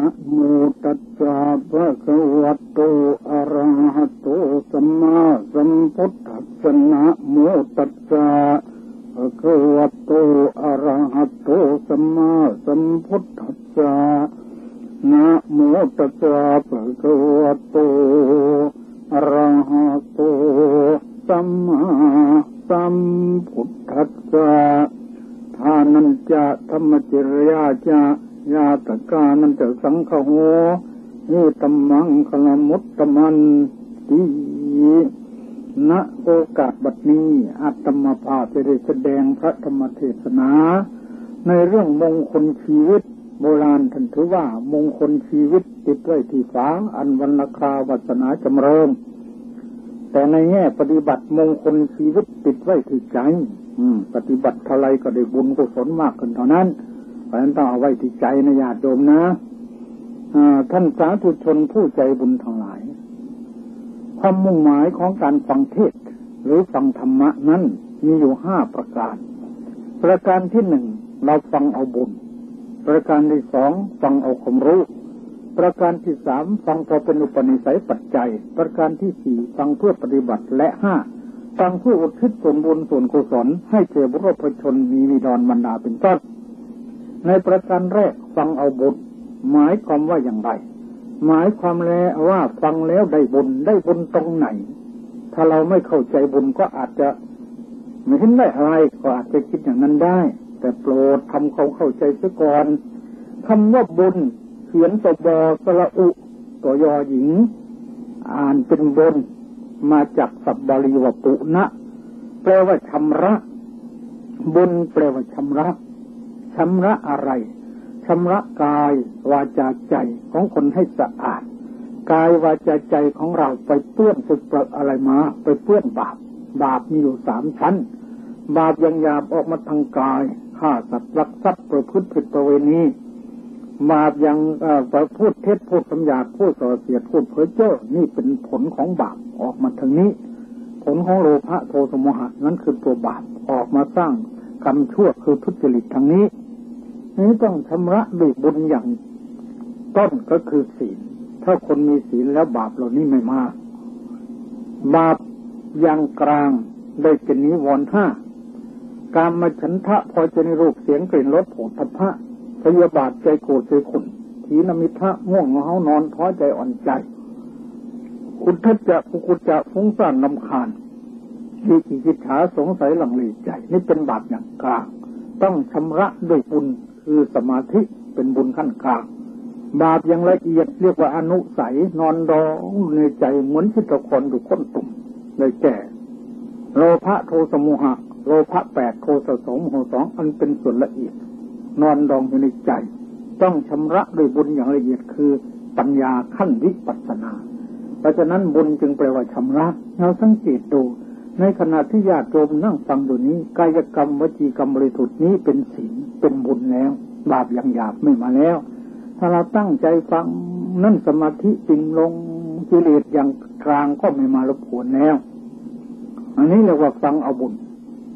นะโมตัสสะภะคะวะโตอะระหะโตสัมมาสัมพุทธัสสะนะโมตัสสะภะคะวะโตอะระหะโตสัมมาสัมพุทธัสสะนะโมตัสสะภะคะวะโตอะระหะโตสัมมาสัมพุทธัสสะทานันจะธรรมจริยาจะญาตกานันจะสังฆโหนิตัมมังคลมุตตมันติณโอกาสบัดนี้อาตมาภาพจะได้แสดงพระธรรมเทศนาในเรื่องมงคลชีวิตโบราณท่านถือว่ามงคลชีวิตติดไว้ที่ฝาอันวรรณคาวาสนาจำเริญแต่ในแง่ปฏิบัติมงคลชีวิตติดไว้ที่ใจปฏิบัติเท่าไรก็ได้บุญกุศลมากขึ้นเท่านั้นเพราะฉะนั้นต้องเอาไว้ที่ใจนะญาติโยมนะท่านสาธุชนผู้ใจบุญทั้งหลายความมุ่งหมายของการฟังเทศน์หรือฟังธรรมะนั้นมีอยู่5ประการประการที่1เราฟังเอาบุญประการที่2ฟังเอาความรู้ประการที่3ฟังพอเป็นอุปนิสัยปัจจัยประการที่4ฟังเพื่อปฏิบัติและ5ฟังเพื่ออุทิศส่วนบุญส่วนกุศลให้แก่บุรุษชนมีวิดรบรรดาเป็นต้นในประการแรกฟังเอาบุญหมายความว่าอย่างไรหมายความแล้วว่าฟังแล้วได้บุญตรงไหนถ้าเราไม่เข้าใจบุญก็อาจจะไม่เห็นได้อะไรก็อาจจะคิดอย่างนั้นได้แต่โปรดทำเข้าใจซะก่อนคำว่าบุญเขียนตัวบอสระอุตัวยอหญิงอ่านเป็นบุญมาจากศัพท์บาลีว่าปุณะแปลว่าชำระบุญแปลว่าชำระอะไรชำระกายวาจาใจของคนให้สะอาดกายวาจาใจของเราไปเปื้อนสึกเปรอะอะไรมาไปเปื้อนบาปมีอยู่3ชั้นบาปอย่างหยาบออกมาทางกายฆ่าสัตว์ลักทรัพย์ประพฤติผิดประเวณีบาปอย่างพูดเท็จพูดคำหยาบพูดส่อเสียดพูดเพ้อเจ้อนี่เป็นผลของบาปออกมาทางนี้ผลของโลภะโทสะโมหะนั้นคือตัวบาปออกมาสร้างกรรมชั่วคือทุจริตทางนี้นี่ต้องชำระด้วยบุญอย่างต้นก็คือศีลถ้าคนมีศีลแล้วบาปเหล่านี้ไม่มาบาปอย่างกลางได้เป็นนิวรณ์5กามฉันทะพอใจในรูปเสียงกลิ่นรสโผฏฐัพพะพยาบาทใจโกรธใจขุ่นถีนมิทะง่วงเหงานอนท้อใจอ่อนใจอุทธัจจะกุกุจจะฟุ้งซ่านรำคาญวิจิกิจฉาสงสัยหลังเลใจนี่เป็นบาปอย่างกลางต้องชำระด้วยบุญคือสมาธิเป็นบุญขั้นกลางบาปอย่างละเอียดเรียกว่าอนุสัยนอนร้องในใจเหมือนชิตะครอยู่ก้นตุ่มเลยแก่โลภะโทสะโมหะโลภะ8โทสะ2โมหะ2อันเป็นส่วนละเอียดนอนดองอยู่ในใจต้องชำระด้วยบุญอย่างละเอียดคือปัญญาขั้นวิปัสสนาเพราะฉะนั้นบุญจึงแปลว่าชำระเราสังเกตดูในขณะที่ญาติโยมนั่งฟังอยู่นี้กายกรรมวจีกรรมบริสุทธิ์นี้เป็นศีลเป็นบุญแล้วบาปอย่างหยาบไม่มาแล้วถ้าเราตั้งใจฟังนั่นสมาธิจริงลงกิเลสอย่างกลางก็ไม่มารบกวนแล้วอันนี้เรียกว่าฟังเอาบุญ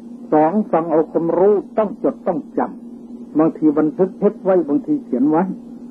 2ฟังเอาความรู้ต้องจดต้องจำบางทีบันทึกเทปไว้บางทีเขียนไว้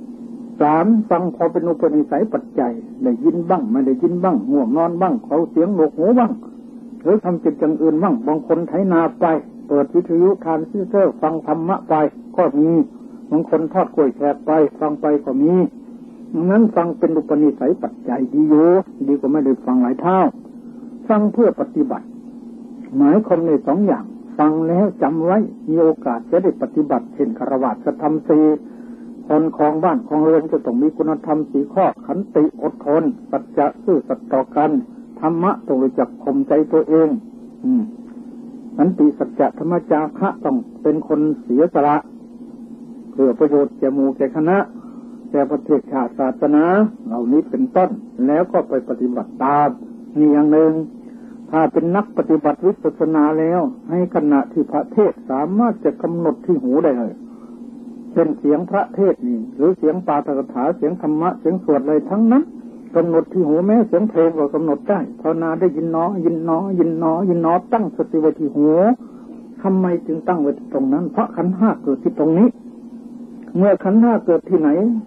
3ฟังพอเป็นอุปนิสัยปัจจัยได้ยินบ้างไม่ได้ยินบ้างง่วงนอนบ้างเขาเสียงหนวกหูบ้างหรือทำกิจอย่างอื่นบ้างบางคนไถนาไปเปิดวิทยุทานซิสเตอร์ฟังธรรมะไปก็มีบางคนทอดกล้วยแขกไปฟังไปก็มีนั้นฟังเป็นอุปนิสัยปัจจัยดีอยู่ดีกว่าไม่ได้ฟังหลายเท่าฟังเพื่อปฏิบัติหมายความใน2อย่างฟังแล้วจำไว้มีโอกาสจะได้ปฏิบัติเช่นฆราวาสธรรม4คนครองบ้านครองเรือนจะต้องมีคุณธรรม4ข้อขันติอดทนสัจจะซื่อสัตย์ต่อกันธรรมะต้องรู้จักข่มใจตัวเองขันติสัจจะธรรมจาคะต้องเป็นคนเสียสละเพื่อประโยชน์แก่หมู่แก่คณะแก่ประเทศชาติศาสนาเหล่านี้เป็นต้นแล้วก็ไปปฏิบัติตามนี่อย่างหนึ่งถ้าเป็นนักปฏิบัติวิปัสสนาแล้วให้ขณะที่พระเทศสามารถจะกำหนดที่หูได้เลยเช่นเสียงพระเทศนี่หรือเสียงปาฐกถาเสียงธรรมะเสียงสวดอะไรทั้งนั้นกำหนดที่หูแม้เสียงเพลงก็กำหนดได้ภาวนาได้ยินหนอตั้งสติไว้ที่หูทำไมจึงตั้งไว้ตรงนั้นเพราะขันธ์5เกิดที่ตรงนี้เมื่อขันธ์5เกิดที่ไหนธ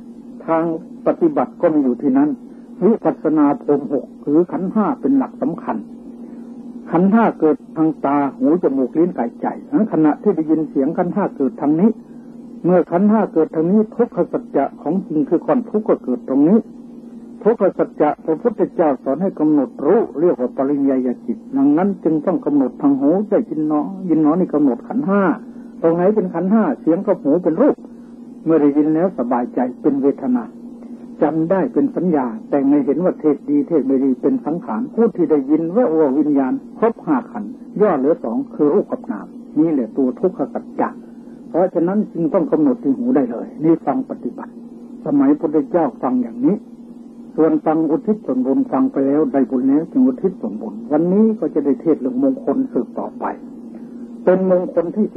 ทางปฏิบัติก็มีอยู่ที่นั้นวิปัสสนาพรหม6คือขันธ์5เป็นหลักสำคัญขันธ์5เกิดทางตาหูจมูกลิ้นกายใจขณะที่ได้ยินเสียงขันธ์5เกิดทางนี้เมื่อขันธ์5เกิดทางนี้ทุกขสัจจะของจริงคือความทุกข์ก็เกิดตรงนี้ทุกขสัจจะพระพุทธเจ้าสอนให้กำหนดรู้เรียกว่าปริญญาจิตดังนั้นจึงต้องกำหนดทางหูได้ยินเนาะนี่กำหนดขันธ์5ตรงไหนเป็นขันธ์5เสียงกับหูเป็นรูปเมื่อได้ยินแล้วสบายใจเป็นเวทนาจำได้เป็นสัญญาแต่ไม่เห็นว่าเทศดีเทศไม่ดีเป็นสังขารผู้ที่ได้ยินว่าวิญญาณครบ5ขันธ์ย่อเหลือ2คือรูปกับนามนี่แหละตัวทุกขสัจจะเพราะฉะนั้นจึงต้องกำหนดที่หูได้เลยนี่ฟังปฏิบัติสมัยพระพุทธเจ้าฟังอย่างนี้ส่วนฟังอุทิศส่วนบุญฟังไปแล้วได้บุญแล้วจึงอุทิศส่วนบุญวันนี้ก็จะได้เทศเรื่องมงคลสืบต่อไปเป็นมงคลที่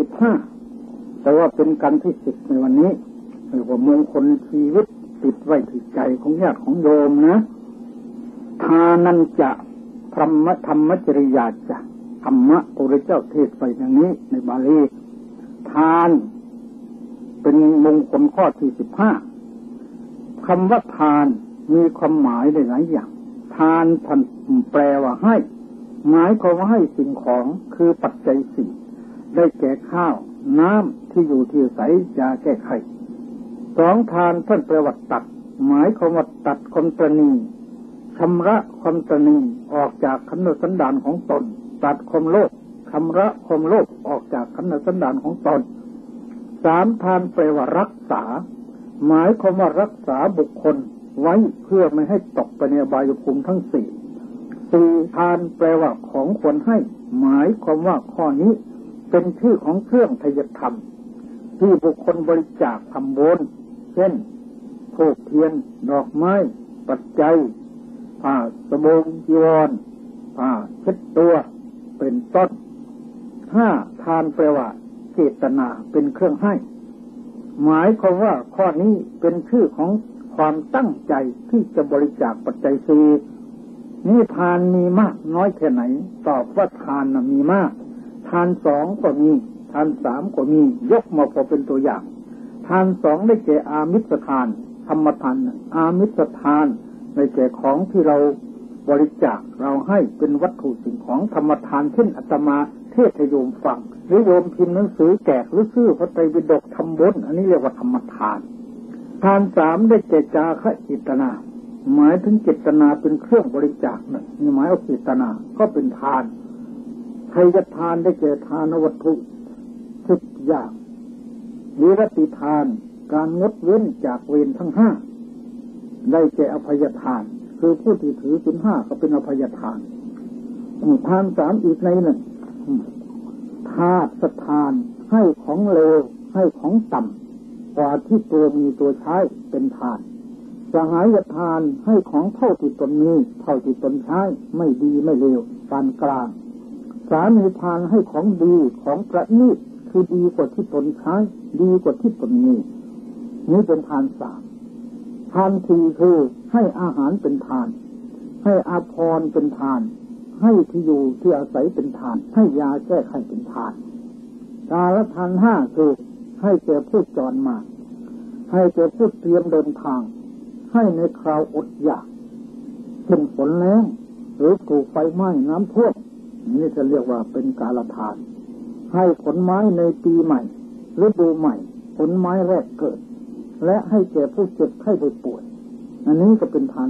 15แต่ว่าเป็นกันที่10ในวันนี้เรียกว่ามงคลชีวิตติดไว้ที่ใจของญาติของโยมนะทานันจะธรรมจริยาจะธรรมะพระพุทธเจ้าเทศไปอย่างนี้ในบาลีทานเป็นมงคลข้อที่15คำว่าทานมีความหมายหลายอย่างทานท่านแปลว่าให้หมายความว่าให้สิ่งของคือปัจจัย4ได้แก่ข้าวน้ำที่อยู่ที่อาศัยยาแก้ไข2ทานท่านแปลว่าตัดหมายความว่าตัดความตนีชำระความตนีออกจากขันธสันดานของตนตัดความโลภชำระความโลภออกจากขันธสันดานของตน3ทานแปลว่ารักษาหมายความว่ารักษาบุคคลไว้เพื่อไม่ให้ตกไปในอบายภูมิทั้ง4ทานแปลว่าของควรให้หมายความว่าข้อนี้เป็นชื่อของเครื่องทายธรรมที่บุคคลบริจาคทำบุญเช่นธูปเทียนดอกไม้ปัจจัยผ้าสบงจีวรผ้าเช็ดตัวเป็นต้น5ทานแปลว่าเจตนาเป็นเครื่องให้หมายความว่าข้อนี้เป็นชื่อของความตั้งใจที่จะบริจาคปัจจัย4นี่ทานมีมากน้อยแค่ไหนตอบว่าทานมีมากทาน2ก็มีทาน3ก็มียกมาพอเป็นตัวอย่างทาน2ได้แก่อามิสทานธรรมทานอามิสทานได้แก่ของที่เราบริจาคเราให้เป็นวัตถุสิ่งของธรรมทานเช่นอาตมาเทศให้โยมฟังหรือโยมพิมพ์หนังสือแจกหรือซื้อพระไตรปิฎกทำบุญอันนี้เรียกว่าธรรมทานทาน3ได้แก่จาคะเจตนาหมายถึงเจตนาเป็นเครื่องบริจาคนี่หมายเอาเจตนาก็เป็นทานไทยทานได้แก่ทานวัตถุ10อย่างวิรติทานการงดเว้นจากเวรทั้ง5ได้แก่อภัยทานคือผู้ที่ถือศีล5ก็เป็นอภัยทานทาน3อีกในหนึ่งทาสทานให้ของเลวให้ของต่ำกว่าที่ตัวมีตัวใช้เป็นทานสหายทานให้ของเท่าที่ตนมีเท่าที่ตนใช้ไม่ดีไม่เลวปานกลางสามีทานให้ของดีของประณีตคือดีกว่าที่ตนใช้ดีกว่าที่ตนมีนี่เป็นทาน3ทาน4คือให้อาหารเป็นทานให้อาภรณ์เป็นทานให้ที่อยู่ที่อาศัยเป็นทานให้ยาแก้ไขเป็นทานกาลทาน5คือให้แก่ผู้จรมาให้แก่ผู้เตรียมเดินทางให้ในคราวอดอยากเช่นฝนแล้งหรือถูกไฟไหม้น้ำท่วมนี่จะเรียกว่าเป็นกาลทานให้ผลไม้ในปีใหม่ฤดูใหม่ผลไม้แรกเกิดและให้แก่ผู้เจ็บไข้ได้ป่วยอันนี้ก็เป็นทาน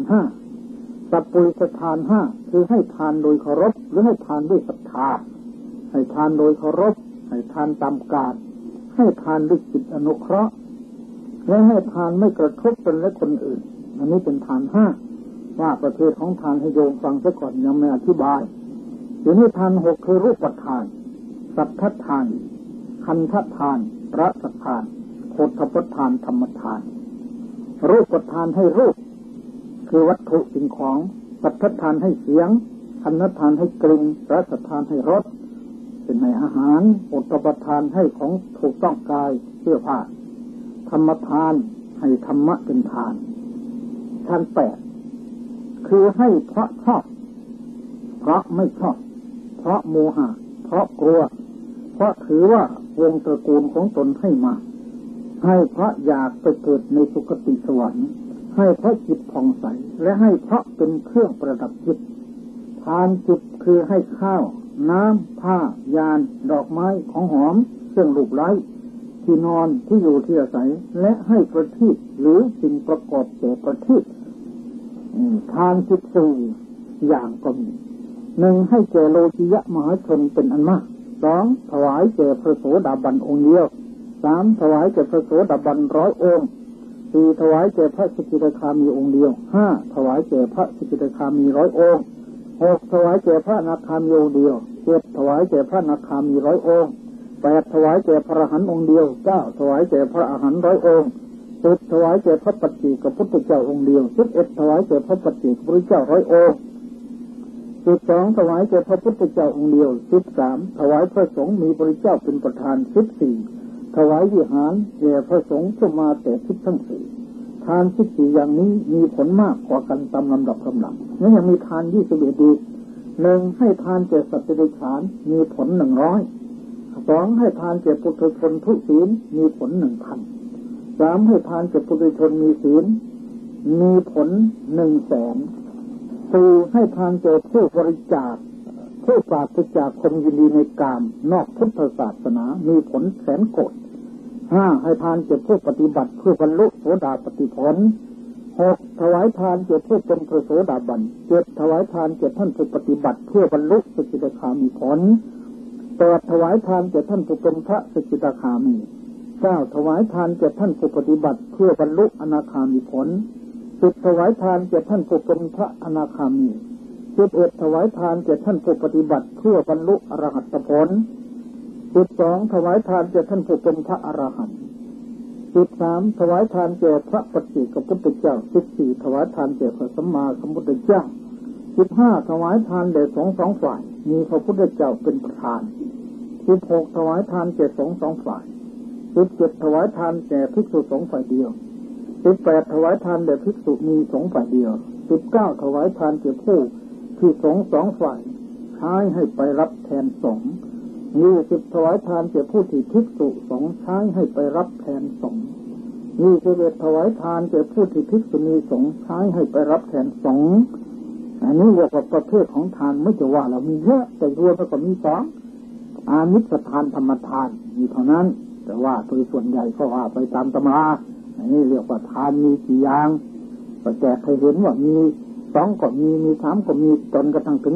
5สัพพุริสทาน5คือให้ทานโดยเคารพหรือให้ทานด้วยศรัทธาให้ทานโดยเคารพให้ทานตามกาลให้ทานด้วยจิตอนุเคราะห์และให้ทานไม่กระทบตนและคนอื่นอันนี้เป็นทาน5ว่าประเภทของทานให้โยมฟังซะก่อนยังไม่อธิบายทีนี้ทาน6คือรูปทานสัทธทานคันธทานรสทานโพธพทานธรรมทานรูปทานให้รูปคือวัตถุสิ่งของสัทธทานให้เสียงคันธทานให้กลิ่นรสทานให้รสเป็นในอาหารโพธพทานให้ของถูกต้องกายเสื้อผ้าธรรมทานให้ธรรมะเป็นทานทาน8คือให้เพราะชอบเพราะไม่ชอบเพราะโมหะเพราะกลัวเพราะถือว่าวงตระกูลของตนให้มาให้เพราะอยากไปเกิดในสุคติสวรรค์ให้เพราะจิตผ่องใสและให้เพราะเป็นเครื่องประดับจิตทานจิตคือให้ข้าวน้ำผ้ายานดอกไม้ของหอมเครื่องลูกไล้ที่นอนที่อยู่ที่อาศัยและให้ประทีปหรือสิ่งประกอบแก่ประทีปทาน14อย่างก็มี1ให้แก่โลกิยะมหาชนเป็นอันมาก2ถวายแก่พระโสดาบันองค์เดียว3ถวายแก่พระโสดาบัน100 องค์4ถวายแก่พระสกิทาคามีองค์เดียว5ถวายแก่พระสกิทาคามี100 องค์6ถวายแก่พระอนาคามีองค์เดียว7ถวายแก่พระอนาคามี100 องค์8ถวายแก่พระอรหันต์องค์เดียว9ถวายแก่พระอรหันต์100 องค์10ถวายแก่พระปัจเจกพุทธเจ้าองค์เดียว11ถวายแก่พระปัจเจกพุทธเจ้า100 องค์12ถวายแก่พระพุทธเจ้าองค์เดียว13ถวายพระสงฆ์มีพระเจ้าเป็นประธาน14ถวายวิหารแก่พระสงฆ์เข้ามาแต่ทิศทั้ง4ทาน14อย่างนี้มีผลมากกว่ากันตามลำดับลำดับและยังมีทาน21อีก1ให้ทานแก่สัตว์เดรัจฉานมีผล100 2ให้ทานแก่ปุถุชนทุศีลมีผล 1,000 3ให้ทานแก่ปุถุชนมีศีลมีผล 100,000 4ให้ทานแก่ผู้บริจาคผู้ปราศจากความยินดีในกามนอกพุทธศาสนามีผลแสนโกฏ5ให้ทานแก่ผู้ปฏิบัติเพื่อบรรลุโสดาปัตติผล6ถวายทานแก่ผู้เป็นพระโสดาบัน7ถวายทานแก่ท่านผู้ปฏิบัติเพื่อบรรลุสกิทาคามีผล8ถวายทานแก่ท่านผู้เป็นพระสกิทาคามี9ถวายทานแก่ท่านผู้ปฏิบัติเพื่อบรรลุอนาคามีผล10ถวายทานแก่ท่านผู้เป็นพระอนาคามี11ถวายทานแก่ท่านผู้ปฏิบัติเพื่อบรรลุอรหัตผล12ถวายทานแก่ท่านผู้เป็นพระอรหันต์13ถวายทานแก่พระปัจเจกพุทธเจ้า14ถวายทานแก่พระสัมมาสัมพุทธเจ้า15ถวายทานแด่สงฆ์2ฝ่ายมีพระพุทธเจ้าเป็นประธาน16ถวายทานแก่สงฆ์2ฝ่าย17ถวายทานแก่ภิกษุสงฆ์ฝ่ายเดียว18ถวายทานแด่ภิกษุมีสงฆ์ฝ่ายเดียว19ถวายทานแก่ผู้ที่สงฆ์2ฝ่ายใช้ให้ไปรับแทนสงฆ์20ถวายทานแก่ผู้ที่ภิกษุสงฆ์ใช้ให้ไปรับแทนสงฆ์21ถวายทานแก่ผู้ที่ภิกษุณีสงฆ์ใช้ให้ไปรับแทนสงฆ์อันนี้เรียกว่าประเภทของทานไม่จะว่าเรามีเยอะแต่รวมแล้วก็มี2อามิสทานธรรมทานมีเท่านั้นแต่ว่าโดยส่วนใหญ่ก็ว่าไปตามตำราอันนี้เรียกว่าทานมีกี่อย่างแต่เคยเห็นว่ามี2ก็มี3ก็มีจนกระทั่งถึง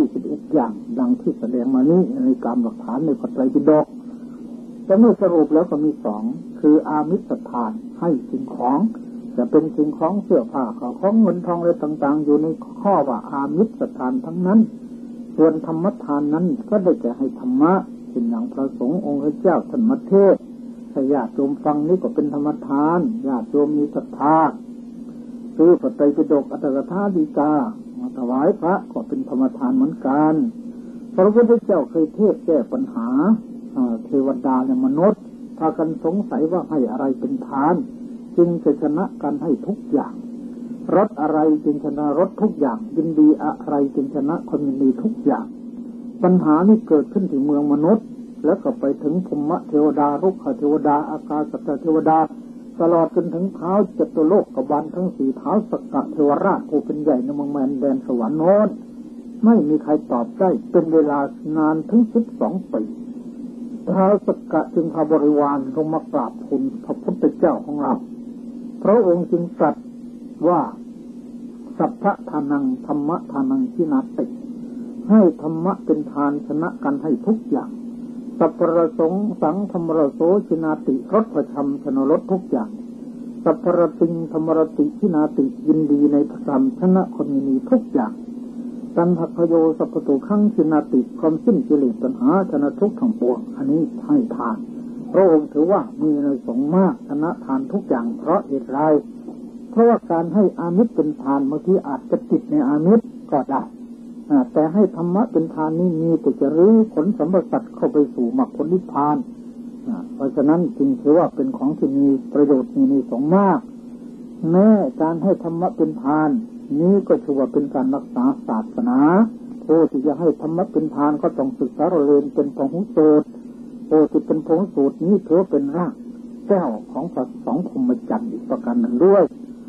21อย่างดังที่แสดงมานี้ในกรรมหลักฐานในพระไตรปิฎกแต่เมื่อสรุปแล้วก็มี2คืออามิสทานให้สิ่งของจะเป็นสิ่งของเสื้อผ้าของเงินทองอะไรต่างๆอยู่ในข้อว่าอามิสทานทั้งนั้นส่วนธรรมทานนั้นก็ได้แก่ให้ธรรมะเป็นอย่างพระสงฆ์องค์เจ้าท่านมาเทศถ้าญาติโยมฟังนี่ก็เป็นธรรมทานญาติโยมมีศรัทธาซื้อพระไตรปิฎกอัตถกถาฎีกามาถวายพระก็เป็นธรรมทานเหมือนกันพระพุทธเจ้าเคยเทศแก้ปัญหาเทวดาและมนุษย์พากันสงสัยว่าให้อะไรเป็นทานจึงจะชนะกันให้ทุกอย่างรสอะไรจึงชนะรสทุกอย่างยินดีอะไรจึงชนะคนยินดีทุกอย่างปัญหานี้เกิดขึ้นที่เมืองมนุษย์แล้วก็ไปถึงพรหมเทวดารุกขเทวดาอากาศเทวดาตลอดจนถึงเท้าจตุโลกกบาลทั้ง4เท้าสกเทวราชผู้เป็นใหญ่ในเมืองแมนแดนสวรรค์โน้นไม่มีใครตอบได้เป็นเวลานานถึง12 ปีท้าวสกจึงพาบริวารลงมากราบทูลพระพุทธเจ้าของเราพระองค์จึงตรัสว่าสัพพะทานังธรรมะทานังชินาติให้ธรรมะเป็นทานชนะกันให้ทุกอย่างสัพพะสงสังธรรมรโสชินาติรสประชำชนะรสทุกอย่างสัพพะติงธรรมรติชินาติยินดีในพระธรรมชนะคนมีทุกอย่างตัณหะโยสัพพตุขังชินาติความสิ้นกิเลสตัณหาชนะทุกข์ทั้งปวงอันนี้ให้ทานพระองค์ถือว่ามีในสงฆ์มากชนะทานทุกอย่างเพราะเหตุไรเพราะว่าการให้อามิสเป็นทานบางทีอาจจะติดในอามิสก็ได้แต่ให้ธรรมะเป็นทานนี้มีแต่จะรื้อผลสัมปสัตเข้าไปสู่มรรคผลนิพพานเพราะฉะนั้นจึงถือว่าเป็นของที่มีประโยชน์มีสงฆ์มากแม้การให้ธรรมะเป็นทานนี้ก็ถือว่าเป็นการรักษาศาสนาผู้ที่จะให้ธรรมะเป็นทานก็ต้องศึกษาเรียนเป็นพหุสูตรผู้ที่เป็นพหุสูตรนี้ถือเป็นรากแก้วของพระสองพรหมจรรย์อีกประการหนึ่งด้วย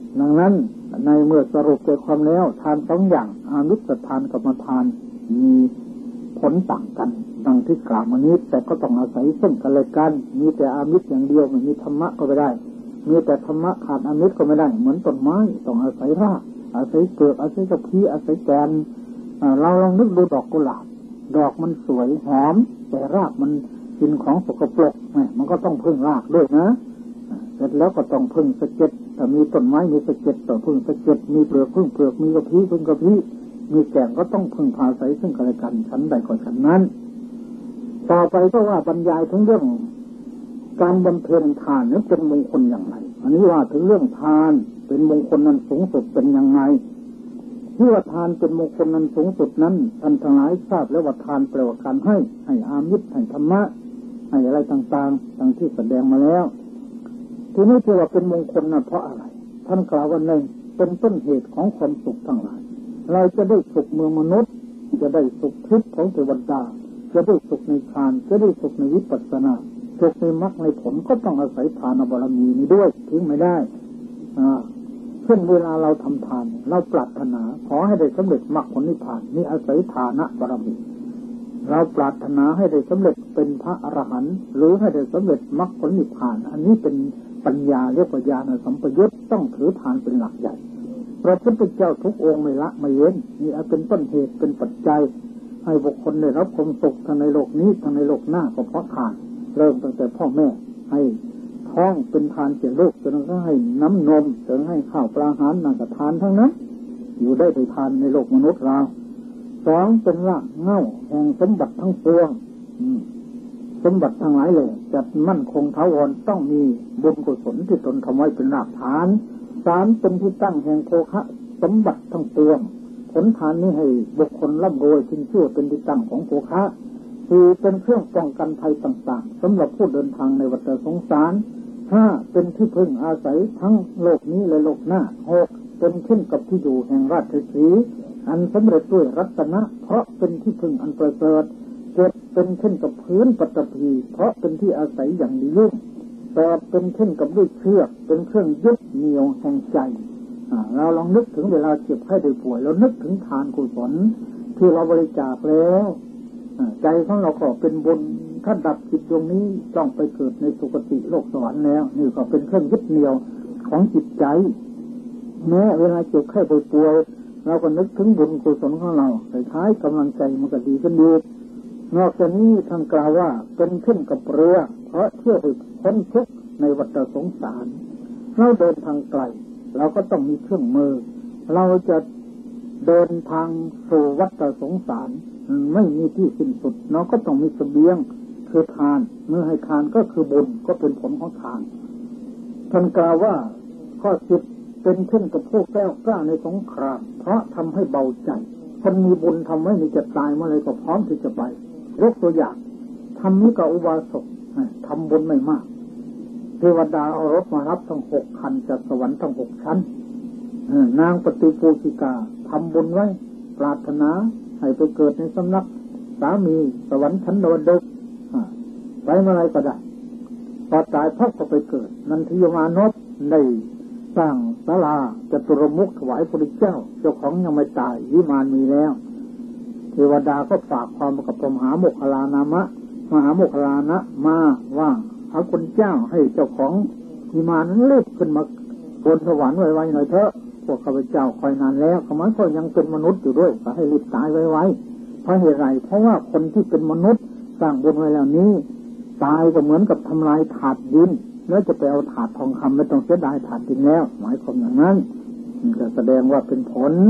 ดังนั้นในเมื่อสรุปใจความแล้วทานสองอย่างอามิสทานกับทานมีผลต่างกันดังที่กล่าวมานี้แต่ก็ต้องอาศัยซึ่งกันและกันมีแต่อามิสอย่างเดียวไม่มีธรรมะก็ไม่ได้มีแต่ธรรมะขาดอามิสก็ไม่ได้เหมือนต้นไม้ต้องอาศัยรากอาศัยเปลือกอาศัยกระพี้อาศัยแกนเราลองนึกดูดอกกุหลาบดอกมันสวยหอมแต่รากมันกินของสกปรกมันก็ต้องพึ่งรากด้วยนะเสร็จแล้วก็ต้องพึ่งสะเก็ดถ้ามีต้นไม้มีสะเก็ดต้องพึ่งสะเก็ดมีเปลือกพึ่งเปลือกมีกระพี้พึ่งกระพี้มีแกนก็ต้องพึ่งพาอาศัยซึ่งกันและกันชั้นใดก็ชั้นนั้นต่อไปก็ว่าบรรยายถึงเรื่องการบำเพ็ญทานนั้นเป็นมงคลอย่างไรอันนี้ว่าถึงเรื่องทานเป็นมงคลนั้นสูงสุดเป็นยังไงที่ว่าทานเป็นมงคลนั้นสูงสุดนั้นท่านทั้งหลายทราบแล้วว่าทานแปลว่าการให้อามิสให้ธรรมะให้อะไรต่างๆดังที่แสดงมาแล้วทีนี้ที่ว่าเป็นมงคลนั้นเพราะอะไรท่านกล่าวว่าหนึ่งเป็นต้นเหตุของความสุขทั้งหลายเราจะได้สุขเมืองมนุษย์จะได้สุขทิพย์ของเทวดาจะได้สุขในฌานจะได้สุขในวิปัสสนาสุขในมรรคในผลก็ต้องอาศัยทานบารมีนี้ด้วยทิ้งไม่ได้เช่นเวลาเราทำทานเราปรารถนาขอให้ได้สำเร็จมรรคผลนิพพานนี่อาศัยฐานะบารมีเราปรารถนาให้ได้สำเร็จเป็นพระอรหันต์หรือให้ได้สำเร็จมรรคผลนิพพานอันนี้เป็นปัญญาเรียกว่าญาณสัมปยุตต้องถือทานเป็นหลักใหญ่พระพุทธเจ้าทุกองค์ไม่ละไม่เว้นนี่เป็นต้นเหตุเป็นปัจจัยให้บุคคลได้รับความสุขทั้งในโลกนี้ทั้งในโลกหน้าก็เพราะทานเริ่มตั้งแต่พ่อแม่ให้ท้องเป็นทานเสียลูกจนก็ให้น้ำนมจนให้ข้าวปลาอาหารนั่นก็ทานทั้งนั้นอยู่ได้โดยทานในโลกมนุษย์เราสองเป็นรากเหง้าแห่งสมบัติทั้งปวงสมบัติทั้งหลายเลยจะมั่นคงถาวรต้องมีบุญกุศลที่ตนทำไว้เป็นรากฐานสามเป็นที่ตั้งแห่งโภคะสมบัติทั้งปวงผลทานนี้ให้บุคคลร่ำรวยจึงชื่อเป็นที่ตั้งของโภคะสี่เป็นเครื่องป้องกันภัยต่างๆสำหรับผู้เดินทางในวัฏสงสารห้าเป็นที่พึ่งอาศัยทั้งโลกนี้และโลกหน้าหกเป็นขึ้นกับที่อยู่แห่งราชสีห์อันสำเร็จด้วยรัตนะเพราะเป็นที่พึ่งอันประเสริฐเจ็ดเป็นขึ้นกับพื้นปฐพีเพราะเป็นที่อาศัยอย่างดียิ่งแปดเป็นขึ้นกับด้วยเชือกเป็นเครื่องยึดเหนี่ยวแห่งใจเราลองนึกถึงเวลาเจ็บไข้ได้ป่วยเรานึกถึงทานกุศลที่เราบริจาคแล้วใจของเราก็เป็นบุญถ้าดับจิตดวงนี้ต้องไปเกิดในสุคติโลกสวรรค์แล้วนี่ก็เป็นเครื่องยึดเหนี่ยวของจิตใจแม้เวลาเจ็บไข้ได้ป่วยเราก็นึกถึงบุญกุศลของเราคล้ายๆกำลังใจมันก็ดีขึ้นดีนอกจากนี้ท่านกล่าวว่าเป็นขึ้นกับเรือเพราะเพื่อให้พ้นทุกข์ในวัฏสงสารเราเดินทางไกลเราก็ต้องมีเครื่องมือเราจะเดินทางสู่วัฏสงสารไม่มีที่สิ้นสุดเราก็ต้องมีเสบียงคือทานเมื่อให้ทานก็คือบุญก็เป็นผลของทานท่านกล่าวว่าข้อสิบเป็นขึ้นกับผู้แก้วกล้าในสงครามเพราะทำให้เบาใจคนมีบุญทำไว้นี่จะตายเมื่อไรก็พร้อมที่จะไปยกตัวอย่างทำนี้กับอุบาสกทำบุญไม่มากเทวดาเอารถมารับทั้ง6 คันจากสวรรค์ทั้ง6 ชั้นนางปฏิปูชิกาทำบุญไว้ปรารถนาให้ไปเกิดในสำนักสามีสวรรค์ชั้นดาวดึงไปเมื่อไรก็ได้พอตายพักก็ไปเกิดนันทิยมานพได้สร้างศาลาจตุรมุขถวายพระเจ้าเจ้าของยังไม่ตายวิมานมีแล้วเทวดาก็ฝากความกับพระมหาโมคคัลลานามะมหาโมคคัลลานะมาว่าพระคุณเจ้าให้เจ้าของวิมานนั้นรีบขึ้นมาบนสวรรค์ไวๆหน่อยเถอะพวกข้าพเจ้าคอยนานแล้วขมันก็ยังเป็นมนุษย์อยู่ด้วยก็ให้รีบตายไวๆเพราะเหตุไรเพราะว่าคนที่เป็นมนุษย์สร้างบุญไว้แล้วนี้ตายก็เหมือนกับทำลายถาดดินแล้วจะไปเอาถาดทองคำไม่ต้องเสียดายถาดดินแล้วหมายความอย่างนั้นจะแสดงว่าเป็นผล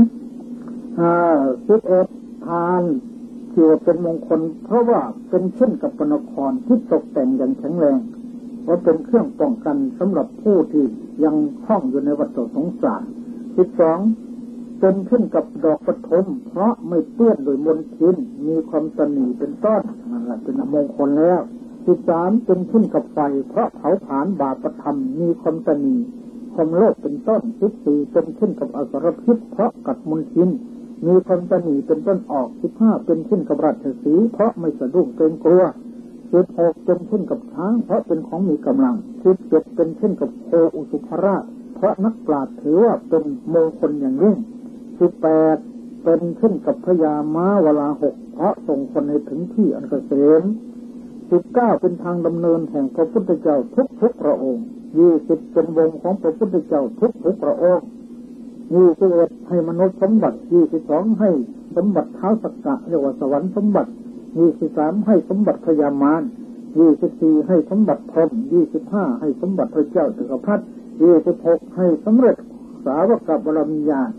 11ทานที่ว่าเป็นมงคลเพราะว่าเป็นเช่นกับพระนครที่ตกแต่งอย่างแข็งแรงว่าเป็นเครื่องป้องกันสำหรับผู้ที่ยังคล้องอยู่ในวัฏสงสาร12เป็นขึ้นกับดอกปฐมเพราะไม่เปื้อนโดยมลทินมีความสนีเป็นต้นนั่นแหละเป็นมงคลแล้ว13เป็นขึ้นกับไฟเพราะเผาผลาญบาปธรรมมีความสนีความโลภเป็นต้น14เป็นขึ้นกับอสรพิษเพราะกัดมลทินมีความตนีเป็นต้นออก15เป็นขึ้นกับราชสีห์เพราะไม่สะดุ้งเกรงกลัว16เป็นขึ้นกับช้างเพราะเป็นของมีกำลัง17เป็นขึ้นกับโคอุสุภราชเพเพราะนักปราชญ์ถือว่าเป็นมงคลอย่างยิ่ง18เป็นขึ้นกับพญาม้าเวลา6เพราะส่งคนให้ถึงที่อันเกษม19เป็นทางดำเนินแห่งพระพุทธเจ้าทุกพระองค์20เป็นวงของพระพุทธเจ้าทุกพระองค์21ให้มนุษย์สมบัติ22ให้สมบัติท้าวสักกะเรียกว่าสวรรค์สมบัติ23ให้สมบัติพญามาร24ให้สมบัติพรหม25ให้สมบัติพระเจ้าจักรพรรดิ26ให้สำเร็จสาวกบารมีญาณ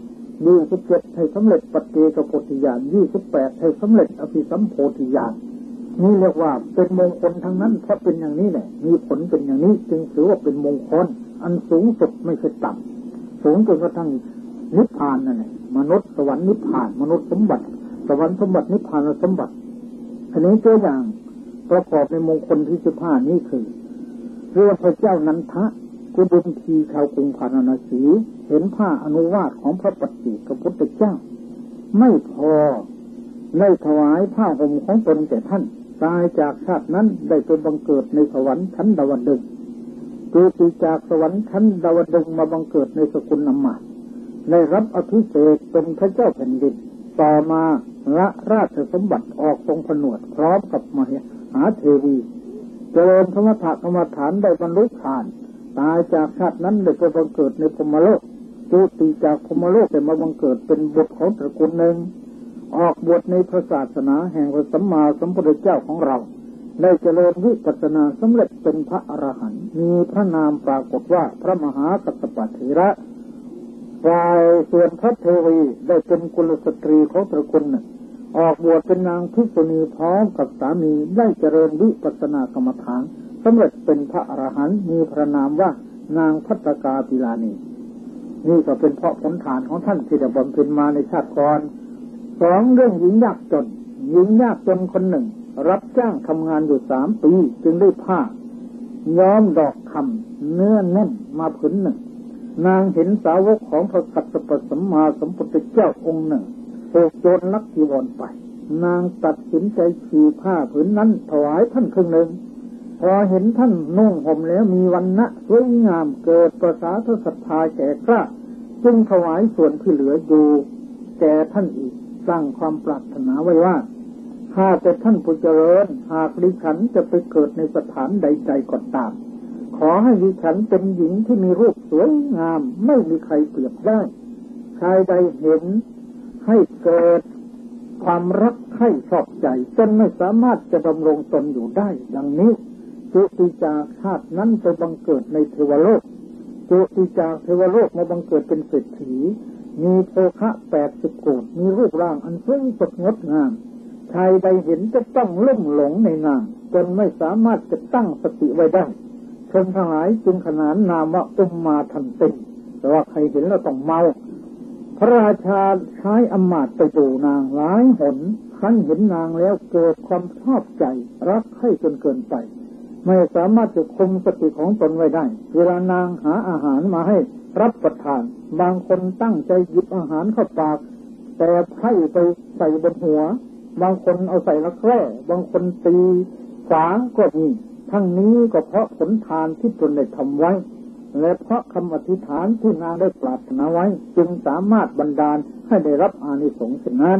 27ให้สำเร็จปัจเจกโพธิญาณ28ให้สำเร็จอภิสัมโพธิญาณนี่เรียกว่าเป็นมงคลทั้งนั้นเพราะเป็นอย่างนี้แหละมีผลเป็นอย่างนี้จึงถือว่าเป็นมงคลอันสูงสุดไม่ใช่ต่ำสูงจนกระทั่งนิพพานนั่นแหละมนุษย์สวรรค์นิพพานมนุษย์สมบัติสวรรค์สมบัตินิพพานสมบัติอันนี้ตัวอย่างประกอบในมงคลที่15นี้คือเรื่องพระเจ้านันทะกุดุมพีชาวกรุงพาราณสีเห็นผ้าอนุวาสของพระปัจเจกพุทธเจ้าไม่พอได้ถวายผ้าห่มของตนแก่ท่านตายจากชาตินั้นได้ไปบังเกิดในสวรรค์ชั้นดาวดึงส์จุติจากสวรรค์ชั้นดาวดึงส์มาบังเกิดในสกุลอมาตย์ได้รับอภิเษกเป็นพระเจ้าแผ่นดินต่อมาละราชสมบัติออกทรงผนวดพร้อมกับมหาเทวีเจริญสมถะกรรมฐานได้บรรลุฌานตายจากชาตินั้นได้ไปบังเกิดในพรหมโลกจุติจากพรหมโลกได้มาบังเกิดเป็นบุตรของตระกูลหนึ่งออกบวชในพระศาสนาแห่งพระสัมมาสัมพุทธเจ้าของเราได้เจริญวิปัสสนาสำเร็จเป็นพระอรหันต์มีพระนามปรากฏว่าพระมหากัสสปะเถระฝ่ายส่วนพระเทวีได้เป็นกุลสตรีของตระกูลหนึ่งออกบวชเป็นนางภิกษุณีพร้อมกับสามีได้เจริญวิปัสสนากรรมฐานสำเร็จเป็นพระอรหันต์มีพระนามว่านางภัตกาปิลานีนี่ก็เป็นเพราะผลฐานของท่านที่ได้บำเพ็ญมาในชาติก่อน2เรื่องหญิงยากจนหญิงยากจนคนหนึ่งรับจ้างทำงานอยู่3 ปีจึงได้ผ้าย้อมดอกคำเนื้อแน่นมาผืนหนึ่งนางเห็นสาวกของพระกัสสปะสัมมาสัมพุทธเจ้าองค์หนึ่งถูกโจรลักจีวรไปนางตัดสินใจขี่ผ้าผืนนั้นถวายท่านครึ่งหนึ่งพอเห็นท่านนุ่งห่มแล้วมีวรรณะสวยงามเกิดประสาทศรัทธาแก่กล้าจึงถวายส่วนที่เหลืออยู่แก่ท่านอีกตั้งความปรารถนาไว้ว่าข้าแต่ท่านผู้เจริญหากดิฉันจะไปเกิดในสถานใดๆก็ตามขอให้ดิฉันเป็นหญิงที่มีรูปสวยงามไม่มีใครเปรียบได้ชายใดเห็นให้เกิดความรักใคร่ชอบใจจนไม่สามารถจะดำรงตนอยู่ได้ดังนี้จุติจากชาตินั้นไปบังเกิดในเทวโลกจุติจากเทวโลกมาบังเกิดเป็นเศรษฐีมีโภคะ80 โกฏมีรูปร่างอันสวยสดงดงามชายใดเห็นจะต้องลุ่มหลงในนางจนไม่สามารถจะตั้งสติไว้ได้ชนทั้งหลายจึงขนานนามว่าอุมมาทันติแต่ว่าใครเห็นแล้วต้องเมาพระราชาใช้อำมาตย์ไปดูนางหลายหนครั้นเห็นนางแล้วเกิดความชอบใจรักใคร่จนเกินไปไม่สามารถจะคุมสติของตนไว้ได้เวลานางหาอาหารมาให้รับประทานบางคนตั้งใจหยิบอาหารเข้าปากแต่ไพ่ไปใส่บนหัวบางคนเอาใส่ละแคร่บางคนตีฝาก็มีทั้งนี้ก็เพราะผลทานที่ตนได้ทำไว้และเพราะคำอธิษฐานที่นางได้ปรารถนาไว้จึงสามารถบันดาลให้ได้รับอานิสงส์เช่นนั้น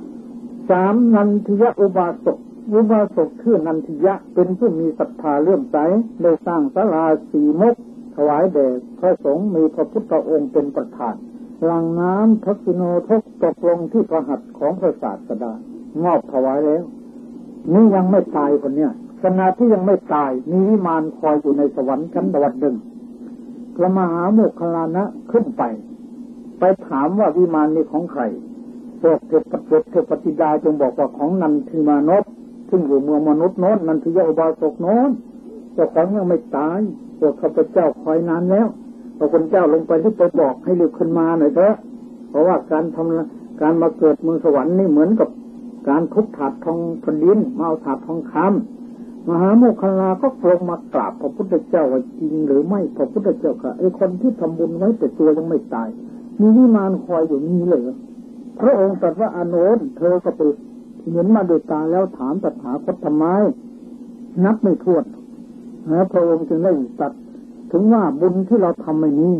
3นันทิยะอุบาสกชื่อนันทิยะเป็นผู้มีศรัทธาเลื่อมใสได้สร้างศาลา4 มุกถวายแด่พระสงฆ์มีพระพุทธองค์เป็นประธานหลังน้ำทักษิโนทกตกลงที่พระหัตถ์ของพระศาสดามอบถวายแล้วนี่ยังไม่ตายคนเนี้ยขณะที่ยังไม่ตายมีวิมานคอยอยู่ในสวรรค์ชั้นดาวดึงส์พระมหาโมคคัลลานะขึ้นไปถามว่าวิมานนี้ของใครพวกเทพธิดาจึงบอกว่าของนันทิมานพซึ่งอยู่เมืองมนุษย์โน้นนันทิยะอุบาสกโน้นเจ้าของยังไม่ตายพวกข้าพเจ้าคอยนานแล้วพระคุณเจ้าลงไปที่ไปบอกให้รีบขึ้นมาหน่อยเถอะเพราะว่าการมาเกิดเมืองสวรรค์นี่เหมือนกับการทุบถาดทองแผ่นดินมาเอาถาดทองคำมหาโมคคัลลาก็ลงมากราบพระพุทธเจ้าว่าจริงหรือไม่พระพุทธเจ้าค่ะไอ้คนที่ทำบุญไว้แต่ตัวยังไม่ตายมีวิมานคอยอยู่นี่เลยพระองค์ตรัสว่าอานนท์เธอก็ไปเห็นมาโดยตาแล้วถามตถาคตทำไมนับไม่ถ้วนพระองค์จึงได้ตรัสถึงว่าบุญที่เราทำไม่นี้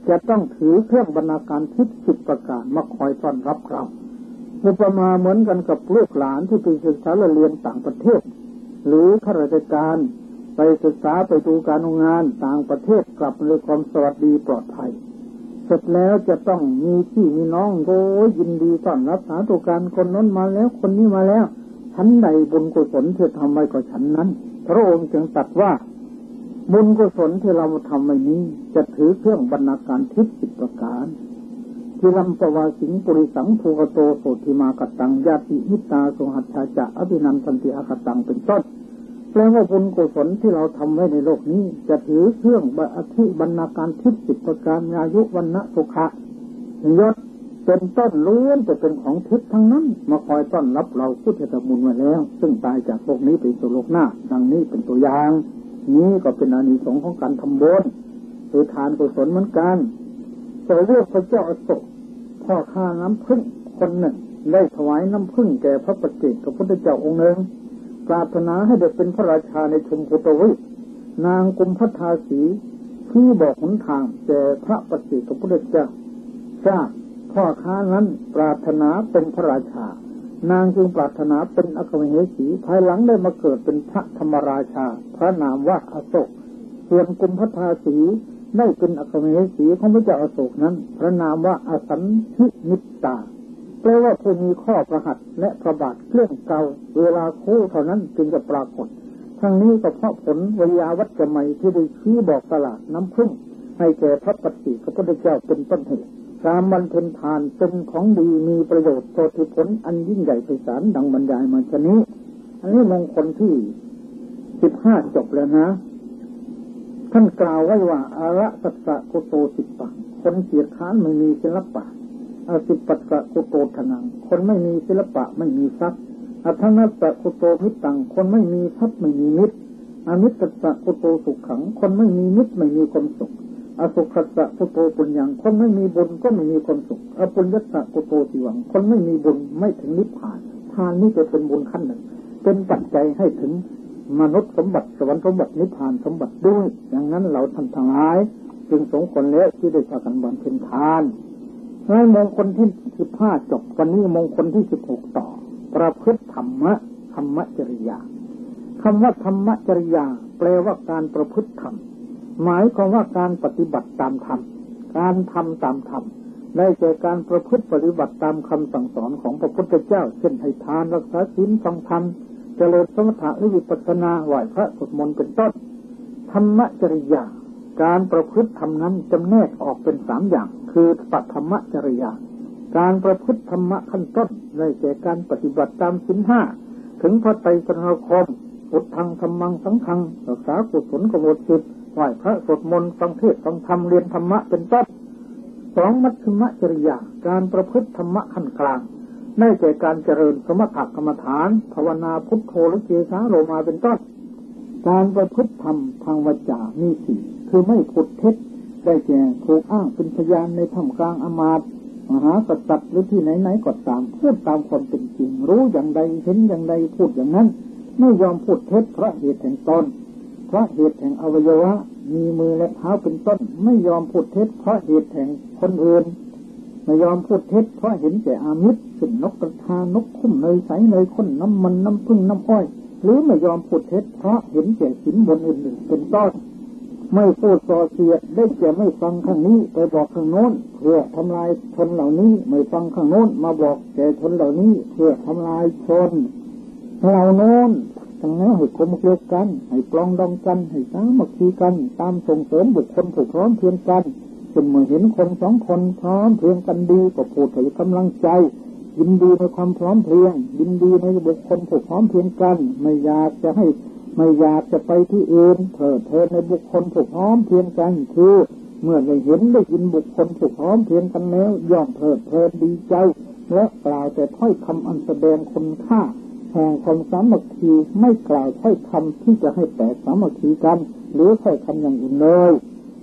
จะต้องถือเครื่องบรรณาการทิพย์10ประการมาคอยต้อนรับเราอุปมาเหมือนกันกับลูกหลานที่ไปศึกษาเรียนต่างประเทศหรือข้าราชการไปศึกษาไปดูการงานต่างประเทศกลับด้วยความสวัสดีปลอดภัยเสร็จแล้วจะต้องมีพี่มีน้องโอ้ยินดีต้อนรับสาธุการคนนั้นมาแล้วคนนี้มาแล้วชั้นใดบุญกุศลที่ทำไว้ก็ชั้นนั้นพระองค์จึงตรัสว่าบุญกุศลที่เราทำไว้นี้จะถือเครื่องบรรณาการทิพย์10ประการที่ลำปวาสิงปุริสังภูกโตโสติมากตังญาติมิตาสหัชชาจะอภินันทันติอากตังเป็นต้นแปลว่าบุญกุศลที่เราทำไว้ในโลกนี้จะถือเครื่องบรรณาการทิพย์10ประการอายุวันนะสุขะยศเป็นต้นล้วนจะเป็นของทิพย์ทั้งนั้นมาคอยต้อนรับเราผู้ที่ทำบุญมาแล้วซึ่งตายจากโลกนี้ไปสู่โลกหน้าดังนี้เป็นตัวอย่างนี้ก็เป็นอานิสงส์ของการทำบุญคือทานกุศลเหมือนกันแต่เรื่องพระเจ้าอโศกพ่อค้าน้ำผึ้งคนหนึ่งได้ถวายน้ำผึ้งแก่พระปัจเจกพระพุทธเจ้าองค์หนึ่งปรารถนาให้ได้เป็นพระราชาในชมพูทวีปนางกุมภทาสีที่บอกหนทางแก่พระปัจเจกพระพุทธเจ้าทราบพ่อค้านั้นปรารถนาเป็นพระราชานางจึงปรารถนาเป็นอัครมเหสีภายหลังได้มาเกิดเป็นพระธรรมราชาพระนามว่าอโศกส่วนกุมภทาสีได้เป็นอัครมเหสีของพระเจ้าอโศกนั้นพระนามว่าอสันทิมิตตาแปลว่าผู้มีข้อประหัตและพระบาทเครื่องเก่าเวลาคู่เท่านั้นจึงจะปรากฏทั้งนี้ก็เพราะผลวิยาวัจจะใหม่ที่ได้ชี้บอกตลาดน้ำผึ้งให้แก่พระปัจเจกพระพุทธเจ้าเป็นต้นเหตุการบรรเพ็ญทานเป็นของดีมีประโยชน์โสติผลอันยิ่งใหญ่ไพศาลดังบรรยายมาชนี้อันนี้มงคลที่15จบแล้วนะท่านกล่าวไว้ว่าอาระสัสสะโกโตสิปะคนเกียรติค้านไม่มีศิลปะอสิปัสสะโกโตทนังคนไม่มีศิลปะไม่มีทรัพย์อัทนัสสะโกโตมิตตังคนไม่มีทรัพย์ไม่มีมิตรอมิตตัสสะโกโตสุขังคนไม่มีมิตรไม่มีความสุขอสุขัสสะโกโตปุญญังคนไม่มีบุญก็ไม่มีความสุขอปุญญัสสะโกโตสิวังคนไม่มีบุญไม่ถึงนิพพานทานนี้จะเป็นบุญขั้นหนึ่งเป็นปัจจัยให้ถึงมนุษย์สมบัติสวรรค์สมบัตินิพพานสมบัติด้วยอย่างนั้นเราท่านทั้งหลายจึงสมควรแล้วที่ได้พากันบำเพ็ญทานในมงคลที่15จบวันนี้มงคลที่16ต่อประพฤติธรรมจริยาคำว่าธรรมจริยาแปลว่าการประพฤติธรรมหมายความว่าการปฏิบัติตามธรรมการทำตามธรรมได้แก่การประพฤติปฏิบัติตามคำสั่งสอนของพระพุทธเจ้าเช่นให้ทานรักษาศีลฟังธรรมเจริญสมถะและวิปัสสนาไหว้พระสวดมนต์เป็นต้นธรรมจริยาการประพฤติธรรมนั้นจำแนกออกเป็น3อย่างคือปัฏฐมจริยาการประพฤติธรรมะขั้นต้นได้แก่การปฏิบัติตามศีล5ถึงพระไตรสรณคมพุทธังธัมมังสังฆังรักษากุศลกบฏจิตไหว้พระสวดมนต์ฟังเทศน์ฟังธรรมเรียนธรรมะเป็นต้น2มัชฌิมจริยาการประพฤติธรรมะขั้นกลางได้แก่การเจริญสมถกรรมฐานภาวนาพุทโธและเจสาโลมาเป็นต้นการประพฤติธรรมทางวาจามี4คือไม่พูดเท็จได้แก่ถูกอ้างเป็นพยานในท่ามกลางอมาตย์มหากษัตริย์หรือที่ไหนๆก็ตามพูดตามความเป็นจริงรู้อย่างใดเห็นอย่างใดพูดอย่างนั้นไม่ยอมพูดเท็จเพราะเหตุแห่งตนเพราะเหตุแห่งอวัยวะมีมือและเท้าเป็นต้นไม่ยอมพูดเท็จเพราะเหตุแห่งคนอื่นไม่ยอมพูดเท็จเพราะเห็นแก่อามิตรเช่นนกกระทานกคุ้มเนยใสเนยข้นน้ำมันน้ำผึ้งน้ำอ้อยหรือไม่ยอมพูดเท็จเพราะเห็นแก่สินบนอื่นๆเป็นต้นไม่พูดส่อเสียดได้แก่ไม่ฟังข้างนี้ไปบอกข้างโน้นเพื่อทำลายชนเหล่านี้ไม่ฟังข้างโน้นมาบอกแก่ชนเหล่านี้เพื่อทำลายชนเหล่าโน้นทั้งนั้นให้กลมเกลียวกันให้ปลองดองกันให้สามัคคีกันตามส่งเสริมบุคคลผู้พร้อมเพรียงกันจนเมื่อเห็นคน2คนพร้อมเพรียงกันดีก็พูดให้กำลังใจยินดีในความพร้อมเพรียงยินดีในบุคคลผู้พร้อมเพรียงกันไม่อยากจะไปที่อื่นเถิดในบุคคลผู้พร้อมเพรียงกันคือเมื่อได้เห็นได้ยินบุคคลผู้พร้อมเพรียงกันแล้วย่อมเพลิดดีใจและกล่าวแต่ถ้อยคำอันแสดงคุณค่าแห่งความสามัคคีไม่กล่าวถ้อยคำที่จะให้แตกสามัคคีกันหรือถ้อยคำอย่างอื่นเลย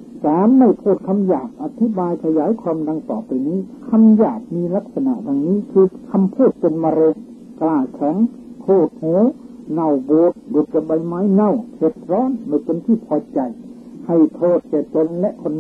3ไม่พูดคำหยาบอธิบายขยายความดังต่อไปนี้คำหยาบมีลักษณะดังนี้คือคำพูดเป็นมะเร็งกล้าแข็งโคตรโหเน่าบูดดุจกับใบไม้เน่าเผ็ดร้อนไม่เป็นที่พอใจให้โทษแก่ตนและคนอื่น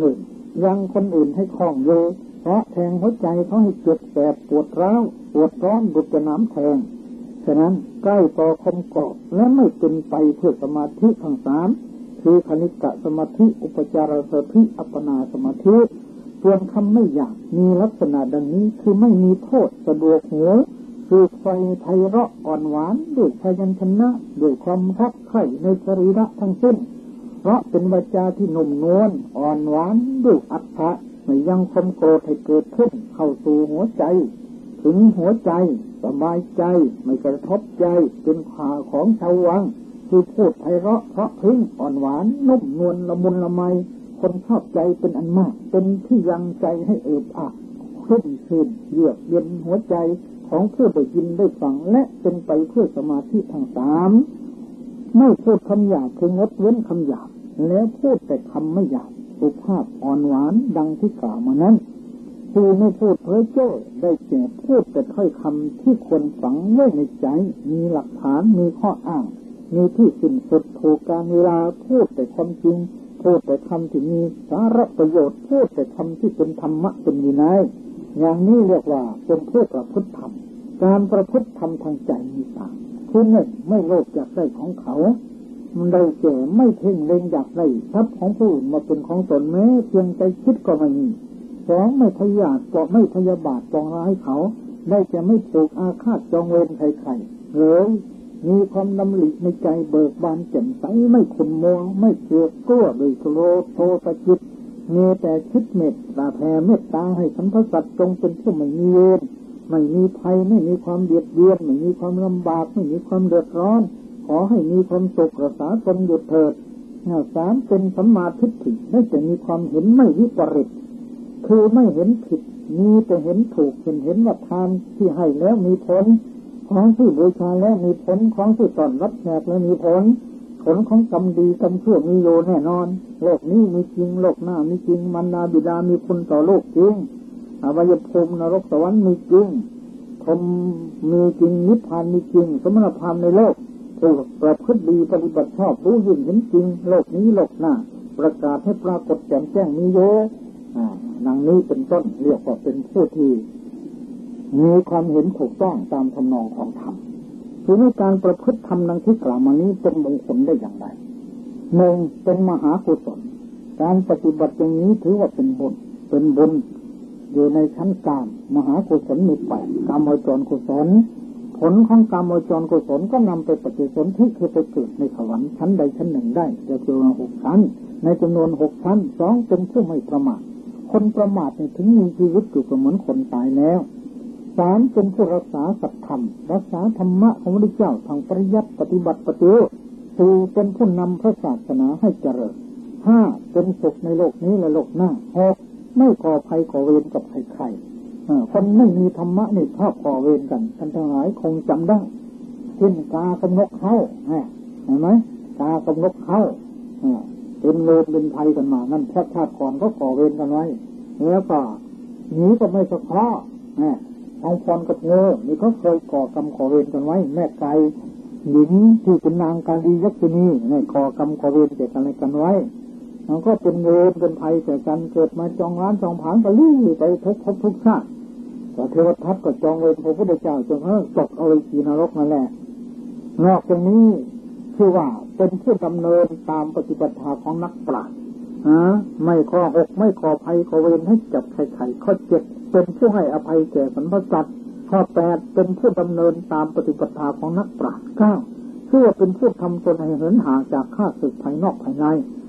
ยังคนอื่นให้คล่องอยู่เพราะแทงหัวใจเขาให้เจ็บแสบปวดร้าวปวดร้อนดุจน้ำแทงฉะนั้นใกล้ต่อคมกรอบและไม่เป็นไปเพื่อสมาธิทั้งสามคือคณิกะสมาธิอุปจารสมาธิอัปปนาสมาธิส่วนคำไม่หยาบมีลักษณะดังนี้คือไม่มีโทษสะดวกหูคือไฟไพเราะอ่อนหวานด้วยพยัญชนะด้วยความรักใคร่ในสรีระทั้งสิ้นเพราะเป็นวาจาที่นุ่มนวลอ่อนหวานด้วยอัตถะไม่ยังความโกรธให้เกิดขึ้นเข้าสู่หัวใจถึงหัวใจสบายใจไม่กระทบใจเป็นข่าของชาววังคือพูดไพเราะเพราะพริ้งอ่อนหวานนุ่มนวลละมุนละไมคนชอบใจเป็นอันมากเป็นที่ยังใจให้เอิบอับขึ้นชื่นเยือกเย็นหัวใจของผู้ได้ยินได้ฟังและเป็นไปเพื่อสมาธิทั้งสามไม่พูดคำหยาบคืองดเว้นคำหยาบแล้วพูดแต่คำไม่หยาบสุภาพอ่อนหวานดังที่กล่าวมานั้นผู้ไม่พูดเพ้อเจ้อได้แก่พูดแต่ถ้อยคำที่ควรฝังไว้ในใจมีหลักฐานมีข้ออ้างมีที่สิ้นสุดถูกกาลเวลาพูดแต่ความจริงพูดแต่คำที่มีสาระประโยชน์พูดแต่คำที่เป็นธรรมะเป็นวินัยอย่างนี้เรียกว่าเป็นผู้ประพฤติธรรมการประพฤติธรรมทางใจมีต่างคือหนึ่งไม่โลภอยากได้ของเขามันได้แก่ไม่เพ่งเล็งอยากได้ทรัพย์ของผู้อื่นมาเป็นของตนแม้เพียงใจคิดก็ไม่มีสองไม่พยาบาทปองร้ายเขาได้แก่ไม่ผูกอาฆาตจองเวรใครๆหรือมีความดำริในใจเบิกบานแจ่มใสไม่ขุ่นมัวไม่เกลียดกลัวโดยโทสะจิตมีแต่คิดเมตตาแผ่เมตตาให้สรรพสัตว์จงเป็นผู้ไม่มีเวรไม่มีภัยไม่มีความเบียดเบียนไม่มีความลำบากไม่มีความเดือดร้อนขอให้มีความสุขรักษาตนอยู่เถิดสามเป็นสัมมาทิฏฐิได้จะมีความเห็นไม่วิปริตคือไม่เห็นผิดมีแต่เห็นถูกเห็นว่าทานที่ให้แล้วมีผลของที่บูชาแล้วมีผลของที่ต้อนรับแขกแล้วมีผลของกรรมดีกรรมชั่วมีอยู่แน่นอนโลกนี้มีจริงโลกหน้ามีจริงมารดาบิดามีคุณต่อโลกจริงอวัยภูมินรกสวรรค์มีจริงพรหมมีจริงนิพพานมีจริงสมณพราหมณ์ในโลกผู้ประพฤติดีปฏิบัติชอบรู้ยิ่งเห็นจริงโลกนี้โลกหน้าประกาศให้ปรากฏแจ่มแจ้งมีอยู่ดังนี้เป็นต้นเรียกว่าเป็นผู้ที่มีความเห็นถูกต้องตามทำนองของธรรมคือในการประพฤติธรรมดังที่กล่าวมานี้เป็นมงคลได้อย่างไรหนึ่งเป็นมหากุศลการปฏิบัติอย่างนี้ถือว่าเป็นบุญอยู่ในชั้นกามมหากุศลมีแปดกามวจรกุศลผลของกามวจรกุศลก็นำไปปฏิสนธิคือไปเกิดในสวรรค์ชั้นใดชั้นหนึ่งได้จะเจอ6 ชั้นในจำนวน6 ชั้นสองเป็นผู้ไม่ประมาทคนประมาทถึงมีชีวิตอยู่ก็เหมือนคนตายแล้วสามเป็นผู้รักษาสัจธรรมรักษาธรรมะของพระพุทธเจ้าทางปริยัติปฏิบัติปฏิบัติสี่เป็นผู้นำพระศาสนาให้เจริญห้าเป็นสุขในโลกนี้และโลกหน้าหกไม่ก่อภัยก่อเวรกับใครๆคนไม่มีธรรมะนี่ชอบก่อเวรกันท่านทั้งหลายคงจำได้เช่นกากับนกเขาเห็นไหมกากับนกเขาเป็นเวรเป็นภัยกันมานั่นชาติก่อนก็ก่อเวรกันไว้แล้วก็หนีก็ไม่สะเคราะห์ทองพรกับงูนี่เขาเคยก่อกรรมก่อเวรกันไว้แม่ไก่หญิงที่เป็นนางกาลียักษินีนี่ก่อกรรมก่อเวรแก่กันอะไรกันไว้มันก็เป็นเวรเป็นภัยแก่กันเกิดมาจองร้านจองผางก็ลี้ไปทุกชาติแต่เทวทัตก็จองเวรพระพุทธเจ้าจนเขาตกเอาไว้ที่นรกนั่นแหละนอกจากนี้คือว่าเป็นผู้ดำเนินตามปฏิปทาของนักปราชญ์ไม่ข้อ6ไม่ก่อภัยก่อเวรให้จับใครๆข้อ7เป็นผู้ให้อภัยแก่สรรพสัตว์ข้อ8เป็นผู้ดำเนินตามปฏิปทาของนักปราชญ์9ชื่อว่าเป็นผู้ทำตนให้เหินห่างจากข้าศึกภายนอกภายใน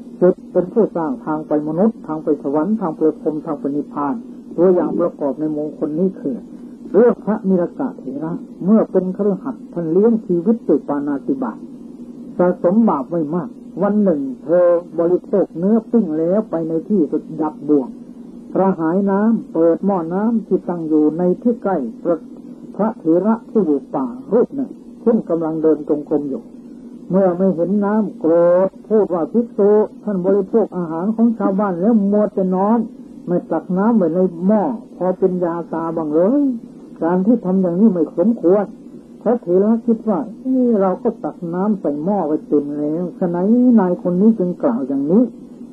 10เป็นผู้สร้างทางไปมนุษย์ทางไปสวรรค์ทางไปพรหมทางไปนิพพานตัวอย่างประกอบในมงคลนี้คือเรื่องพระมิรกะเถระเมื่อเป็นคฤหัสถ์ท่านเลี้ยงชีวิตด้วยปาณาติบาตสะสมบาปไว้มากวันหนึ่งเธอบริโภคเนื้อปิ้งแล้วไปในที่ดับบ่วงกระหายน้ำเปิดหม้อน้ำที่ตั้งอยู่ในที่ใกล้พระเถระผู้อยู่ป่ารูปหนึ่งซึ่งกำลังเดินจงกรมอยู่เมื่อไม่เห็นน้ำโกรธพูดว่าภิกษุท่านบริโภคอาหารของชาวบ้านแล้วมัวแต่นอนไม่ตักน้ำไว้ในหม้อพอเป็นยาตาบังเลยการที่ทำอย่างนี้ไม่สมควรพระเถระคิดว่าเราก็ตักน้ำใส่หม้อไว้เต็มแล้วฉะนั้นนายคนนี้จึงกล่าวอย่างนี้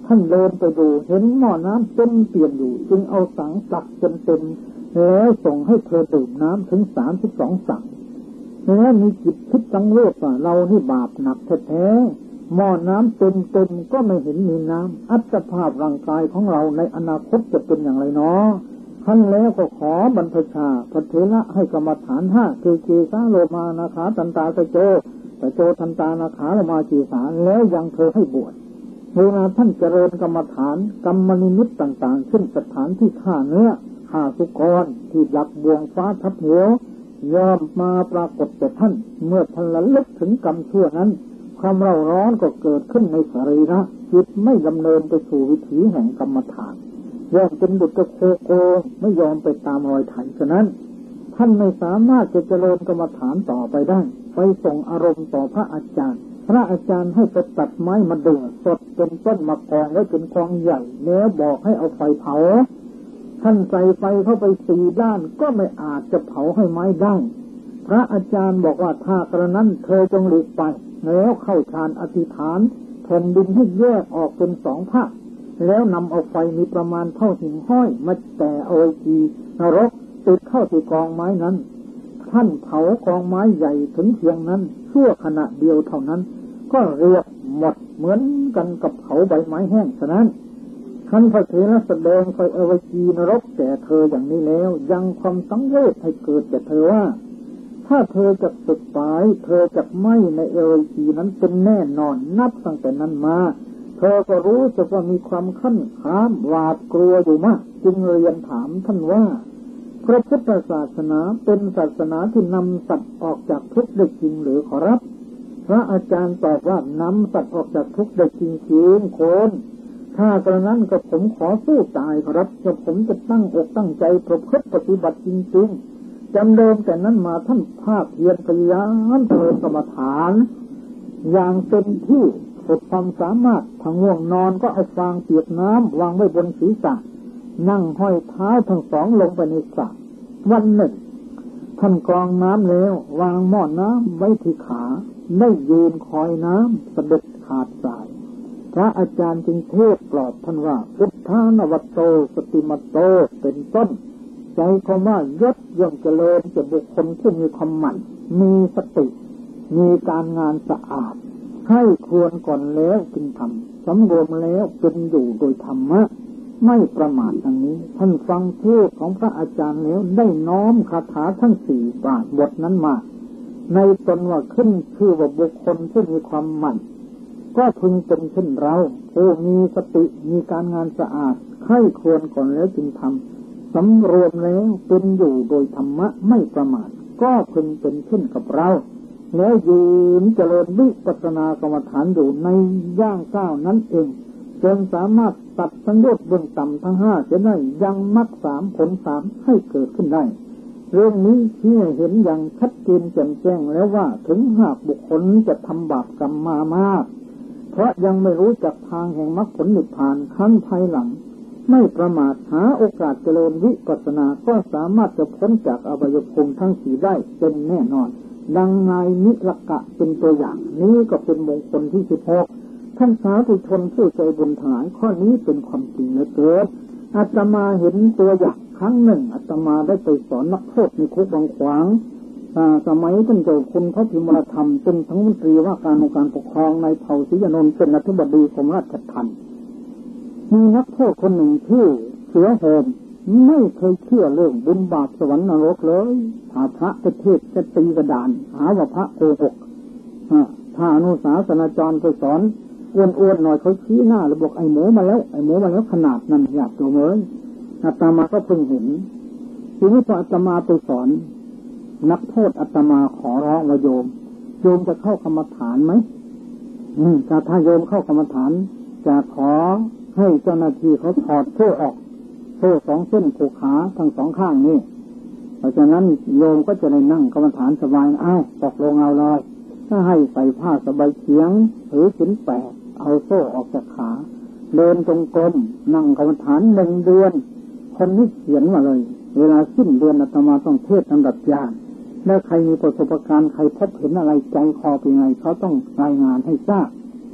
ท่านเดินไปดูเห็นหม้อน้ำเต็มเปี่ยมอยู่จึงเอาสังตักจนเต็มแล้วส่งให้เธอดื่มน้ำถึง32 สังแล้วมีจิตคิดสังเวชว่าเรานี่บาปหนักแท้ๆหม้อน้ำเต็มก็ไม่เห็นมีน้ำอัตภาพร่างกายของเราในอนาคตจะเป็นอย่างไรเนาะท่านแล้วก็ขอบรรพชาพระเถระให้กรรมฐาน5คือเกสาโลมานาขาตันตาตะโจทันตานาขาโลมาจีสาแล้วยังเธอให้บวชเวลาท่านเจริญกรรมฐานกรรมนิมิตต่างๆขึ้นสถานที่ฆ่าเนื้อฆ่าสุกรที่หลับบ่วงฟ้าทับเหวยอมมาปรากฏแก่ท่านเมื่อท่านระลึกถึงกรรมชั่วนั้นความเร่าร้อนก็เกิดขึ้นในสรีระจิตไม่ดำเนินไปสู่วิถีแห่งกรรมฐานยอมเป็นบุตรโคโกไม่ยอมไปตามรอยไถฉะนั้นท่านไม่สามารถจะเจริญกรรมฐานต่อไปได้ไปส่งอารมณ์ต่อพระอาจารย์ให้ไปตัดไม้มาเดือดสดเป็นต้นมากองไว้เป็นกองใหญ่แล้วบอกให้เอาไฟเผาท่านใส่ไฟเข้าไป4 ด้านก็ไม่อาจจะเผาให้ไม้ได้พระอาจารย์บอกว่าถ้ากระนั้นเธอจงหลีกไปแล้วเข้าฌานอธิษฐานแผ่นดินให้แยกออกเป็น2 ภาคแล้วนำเอาไฟมีประมาณเท่าหิ่งห้อยมาแต่เอาไว้ที่นรกติดเข้าที่กองไม้นั้นท่านเผากองไม้ใหญ่ถึงเพียงนั้นชั่วขณะเดียวเท่านั้นก็เรียบหมดเหมือนกันกับเผาใบไม้แห้งฉะนั้นท่านพระเถระแสดงไฟอเวจีนรกแก่เธออย่างนี้แล้วยังความสังเวชให้เกิดแก่เธอว่าถ้าเธอจะสึกไปเธอจะไหม้ในอเวจีนั้นเป็นแน่นอนนับตั้งแต่นั้นมาเธอก็รู้สึกว่ามีความขั้นข้ามหวาดกลัวอยู่มากจึงเรียนถามท่านว่าพระพุทธศาสนาเป็นศาสนาที่นำสัตว์ออกจากทุกข์ได้จริงหรือขอรับพระอาจารย์ตอบว่านำสัตว์ออกจากทุกข์ได้จริงๆคนถ้ากระนั้นก็ผมขอสู้ตายครับจะผมจะตั้งอกตั้งใจประพฤติปฏิบัติจริงๆจำเดิมแต่นั้นมาท่านภาคเพียรพยายามเจริญกรรมฐานอย่างเต็มที่สุดความสามารถทางง่วงนอนก็เอาฟางเปียกน้ำวางไว้บนศีรษะนั่งห้อยเท้าทั้งสองลงไปในสระวันหนึ่งท่านกรองน้ำแล้ววางหม้อน้ำไว้ที่ขาได้ยืนคอยน้ำเสด็จขาดสายพระอาจารย์จึงเทศปลอบท่านว่าพุทธานวัตโตสติมัตโตเป็นต้นใจคำว่ายศย่อมเจริญจะบุคคลที่มีความหมั่นมีสติมีการงานสะอาดให้ควรก่อนแล้วจึงทำสำรวมแล้วเป็นอยู่โดยธรรมะไม่ประมาทดังนี้ท่านฟังเทศของพระอาจารย์แล้วได้น้อมคาถาทั้ง4 บทนั้นมาในตนว่าขึ้นชื่อว่าบุคคลที่มีความหมั่นก็พึงเป็นเช่นเราผู้มีสติมีการงานสะอาดให้ควรก่อนแล้วจึงทำสำรวมแล้วเป็นอยู่โดยธรรมะไม่ประมาทก็พึงเป็นเช่นกับเราแล้วยืนเจริญวิปัสสนากรรมฐานอยู่ในย่างก้าวนั้นเองจนสามารถตัดสังโยชน์เบื้องต่ำทั้ง5จะได้ยังมรรค3ผล3ให้เกิดขึ้นได้เรื่องนี้ที่เห็นอย่างชัดเจนแจ่มแจ้งแล้วว่าถึงหากบุคคลจะทำบาปกรรมมามากเพราะยังไม่รู้จักทางแห่งมรรคผลนิพพานครั้งภายหลังไม่ประมาทหาโอกาสเจริญวิปัสสนาก็สามารถจะพ้นจากอบายภูมิทั้ง4ได้เป็นแน่นอนดังนายนิรกะเป็นตัวอย่างนี้ก็เป็นมงคลที่16ท่านสาธุชนผู้ใจบุญทั้งหลายข้อนี้เป็นความจริงเหลือเกินอาตมาเห็นตัวอย่างครั้งหนึ่งอาตมาได้ไปสอนนักโทษในคุกบางขวางสมัยท่านเจ้าคุณพระพิมลธรรมเป็นทั้งมนตรีว่าการองค์การปกครองในเผ่าศรียนนท์เป็นอธิบดีกรมราชทัณฑ์มีนักโทษคนหนึ่งชื่อเสือโหมไม่เคยเชื่อเรื่องบุญบาปสวรรค์นรกเลยถ้าพระเทศจะตีกระดานหาว่าพระโกหกถ้าอนุสาสนาจารย์ไปสอนอ้วนๆหน่อยเขาชี้หน้าแล้วบอกไอ้หมูมาแล้วขนาดนั้นอยากตัวเอ้ยอาตมาก็เพิ่งเห็นทีนี้พออาตมาไปสอนนักโทษอาตมาขอร้องว่าโยมจะเข้ากรรมฐานไหมถ้าโยมเข้ากรรมฐานจะขอให้เจ้าหน้าที่เขาถอดโซ่ออกโซ่2 เส้นผูกขาทั้ง2 ข้างนี่เพราะฉะนั้นโยมก็จะได้นั่งกรรมฐานสบายตกลงเอาเลยถ้าให้ใส่ผ้าสบายเฉียงถือศีล8เอาโซ่ออกจากขาเดินจงกรมนั่งกรรมฐาน1 เดือนคนนี้เขียนมาเลยเวลาสิ้นเดือนอาตมาต้องเทศน์ลำดับญาณแล้วใครมีประสบการณ์ใครพบเห็นอะไรใจคอเป็นไงเขาต้องรายงานให้ทราบ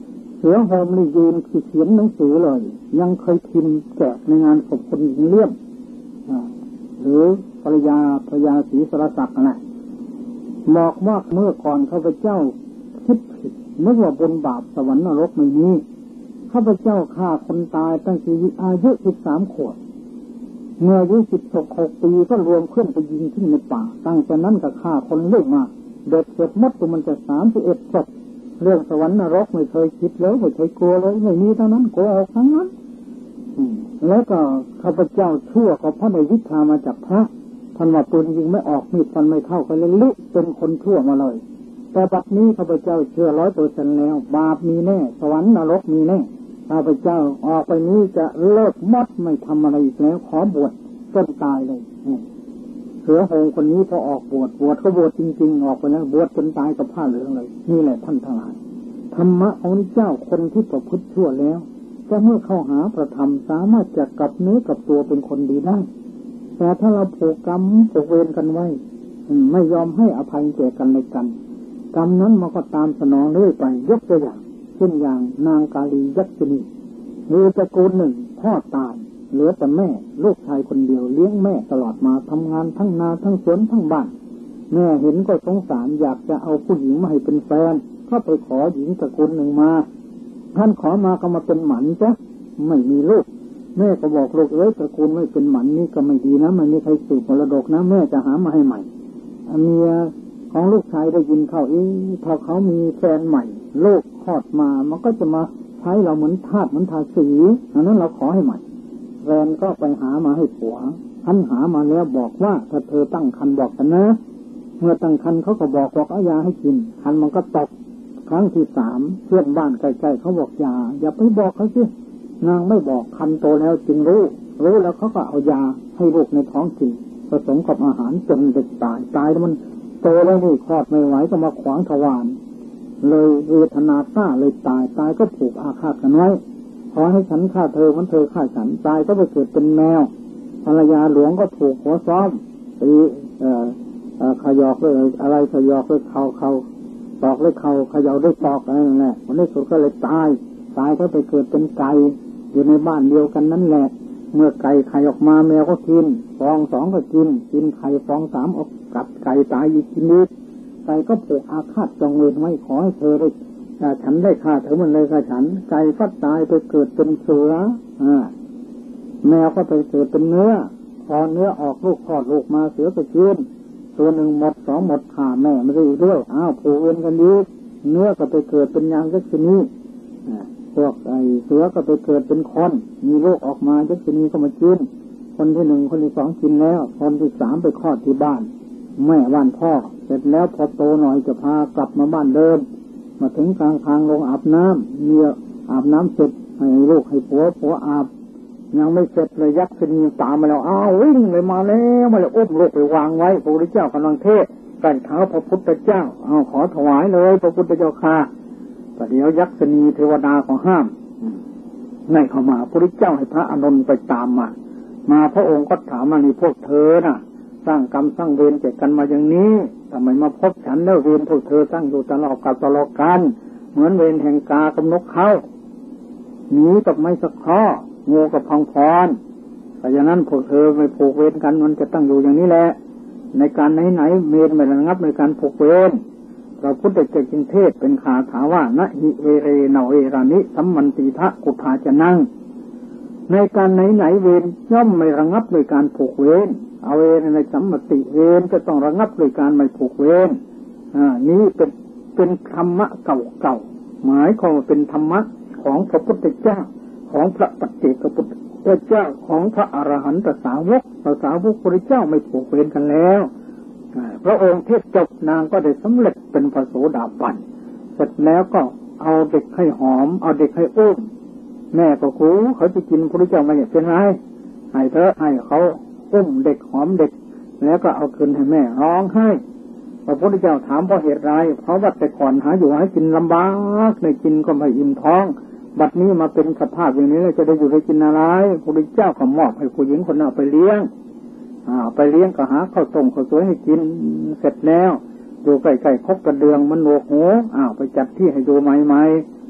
สือโฮมนี่ยืนเขียนหนังสือเลยยังเคยพิมพ์แจกในงานศพคนหญิงเลี่ยมหรือภรรยาศรีสรศักดิ์นะบอกว่าเมื่อก่อนข้าพเจ้าคิดผิดนึกว่าบนบาปสวรรค์นรกไม่มีข้าพเจ้าฆ่าคนตายตั้งแต่อายุ13 ขวบเมื่ออายุ16 ปีก็รวมเครื่องไปยิงที่ในป่าตั้งแต่นั้นก็ฆ่าคนเรื่อยมาเด็ดเสร็จมดตัวมันจะ31 ศพเรื่องสวรรค์นรกไม่เคยคิดเลยไม่เคยกลัวเลยไม่มีเท่านั้นโกหกทั้งนั้นแล้วก็ข้าพเจ้าชั่วก็เพราะในวิชามาจากพระท่านว่าปืนยิงไม่ออกมีดฟันไม่เข้าก็เลยลุเป็นคนชั่วมาเลยแต่บัดนี้ข้าพเจ้าเชื่อ100%แล้วบาปมีแน่สวรรค์นรกมีแน่ข้าพเจ้าออกไปนี้จะเลิกมดไม่ทำอะไรอีกแล้วขอบวชจนตายเลยเสือโฮงคนนี้พอออกบวชก็บวชจริงๆออกไปแล้วบวชจนตายกับผ้าเหลืองเลยนี่แหละท่านทั้งหลายธรรมะของเจ้าคนที่ประพฤติชั่วแล้วก็เมื่อเข้าหาประธรรมสามารถจะกลับเนื้อกลับตัวเป็นคนดีได้แต่ถ้าเราผูกกรรมผูกเวรกันไว้ไม่ยอมให้อภัยแก่กันและกันกรรมนั้นมันก็ตามสนองเรื่อยไปยกตัวอย่างเช่นอย่างนางกาลียักษินีมีตระกูลหนึ่งพ่อตายเหลือแต่แม่ลูกชายคนเดียวเลี้ยงแม่ตลอดมาทำงานทั้งนาทั้งสวนทั้งบ้านแม่เห็นก็สงสารอยากจะเอาผู้หญิงมาให้เป็นแฟนก็ไปขอหญิงตระกูลหนึ่งมาท่านขอมาก็มาเป็นหมันจ้ะไม่มีลูกแม่ก็บอกลูกตระกูลไม่เป็นหมันนี่ก็ไม่ดีนะมันไม่ใครสืบมรดกนะแม่จะหามาให้ใหม่เมียของลูกชายได้ยินเข้าพอเขามีแฟนใหม่ลูกคลอดมามันก็จะมาใช้เราเหมือนทาสเหมือนทาสีอันนั้นเราขอให้ใหม่แฟนก็ไปหามาให้ผัวท่านหามาแล้วบอกว่าถ้าเธอตั้งครรภ์บอกกันนะเมื่อตั้งครรภ์เขาก็บอกเอายาให้กินครรภ์มันก็ตกครั้งที่3เพื่อนบ้านใกล้ๆเขาบอกอย่าไปบอกเขาสินางไม่บอกครรภ์โตแล้วจึงรู้แล้วเขาก็เอายาให้ลูกในท้องกินผสมกับอาหารจนเด็กตายแล้วมันโตแล้วนี่คลอดไม่ไหวก็มาขวางทวารเลยเวทนาซ่าเลยตายก็ผูกอาฆาตกันไว้ขอให้ฉันฆ่าเธอมันเธอฆ่าฉันตายก็ไปเกิดเป็นแมวภรรยาหลวงก็ถูกหัวซ้อมตีขยอกเลยอะไรขยอกเลยเขาตอกเลยเขาขยอกด้วยตอกอะไรนั่นแหละวันนี้สุดก็เลยตายก็ไปเกิดเป็นไก่อยู่ในบ้านเดียวกันนั่นแหละเมื่อไก่ไข่ออกมาแมวก็กินฟอง2ก็กินไข่ฟอง3ออกกัดไก่ตายอีกกินอีกไก่ก็ผูกอาฆาตจองเวรไว้ขอให้เธอได้ฉันได้ฆ่าเธอมันเลยฆ่าฉันไก่ก็ตายไปเกิดเป็นเสือแมวก็ไปเกิดเป็นเนื้อพอเนื้อออกลูกคลอดลูกมาเสือก็กินตัวหนึ่งหมด2หมดฆ่าแม่ไม่ได้อีกด้วยผูกเวรกันอีกเนื้อก็ไปเกิดเป็นยางยักษ์ชนีพวกเสือก็ไปเกิดเป็นคนมีลูกออกมายักษ์ชนีก็มากินคนที่1คนที่2กินแล้วคนที่3ไปคลอดที่บ้านแม่บ้านพ่อเสร็จแล้วพอโตหน่อยจะพากลับมาบ้านเดิมมาถึงกลางทางลงอาบน้ำเมียอาบน้ำเสร็จให้ลูกให้ผัวอาบยังไม่เสร็จเลยยักษ์ชนีตามมาแล้ววิ่งเลยมาแล้วมาเลยอุ้มลูกไปวางไว้พระพุทธเจ้ากำลังเทศใกล้เท้าพระพุทธเจ้าขอถวายเลยพระพุทธเจ้าค่ะแต่เดี๋ยวยักษ์ชนีเทวดาก็ห้ามไม่เข้ามาพระพุทธเจ้าให้พระอานนท์ไปตามมาพระองค์ก็ถามนี่พวกเธอน่ะสร้างกรรมสร้างเวรแก่กันมาอย่างนี้ทำไมมาพบฉันแล้วเวรพวกเธอสร้างอยู่ตลอดกันเหมือนเวรแห่งกากับนกเขาหนีกับไม้สักข้องูกับพังพรแต่อย่างนั้นพวกเธอไม่ผูกเวรกันมันจะตั้งอยู่อย่างนี้แหละในการไหนเวรไม่ระงับในการผูกเวรเราพุทธเจ้าจึงเทศเป็นคาถาว่านะหิเวเรนเวรานิสัมมันติทะกุฏาจะนั่งในการไหนเวรย่อมไม่ระงับโดยการผูกเวรเอาเวรในสัมมติเวรจะต้องระงับโดยการไม่ผูกเวรนี้เป็นธรรมะเก่าหมายความว่าเป็นธรรมะของพระพุทธเจ้าของพระปัจเจกพุทธเจ้าของพระอรหันตสาวกพระเจ้าไม่ผูกเวรกันแล้วพระองค์เทศจบนางก็ได้สำเร็จเป็นพระโสดาบันเสร็จแล้วก็เอาเด็กให้หอมเอาเด็กให้อุ้มแม่ก็คูเขาจะกินพระเจ้าไม่เป็นไรให้เธอให้เขาอุ้มเด็กหอมเด็กแล้วก็เอาคืนให้แม่ร้องไห้พระพุทธเจ้าถามเพราะเหตุไรเพราะว่าแต่ก่อนหาอยู่ให้กินลำบากในกินก็ไม่อิ่มท้องบัดนี้มาเป็นสภาพอย่างนี้แล้วจะได้อยู่ได้กินอะไรพระพุทธเจ้าก็มอบให้ผู้หญิงคนนั้นไปเลี้ยงก็หาข้าวต้มข้าวสวยให้กินเสร็จแล้วอยู่ใกล้ๆคบกระเดืองมันโหนวกหูไปจัดที่ให้ดูใหม่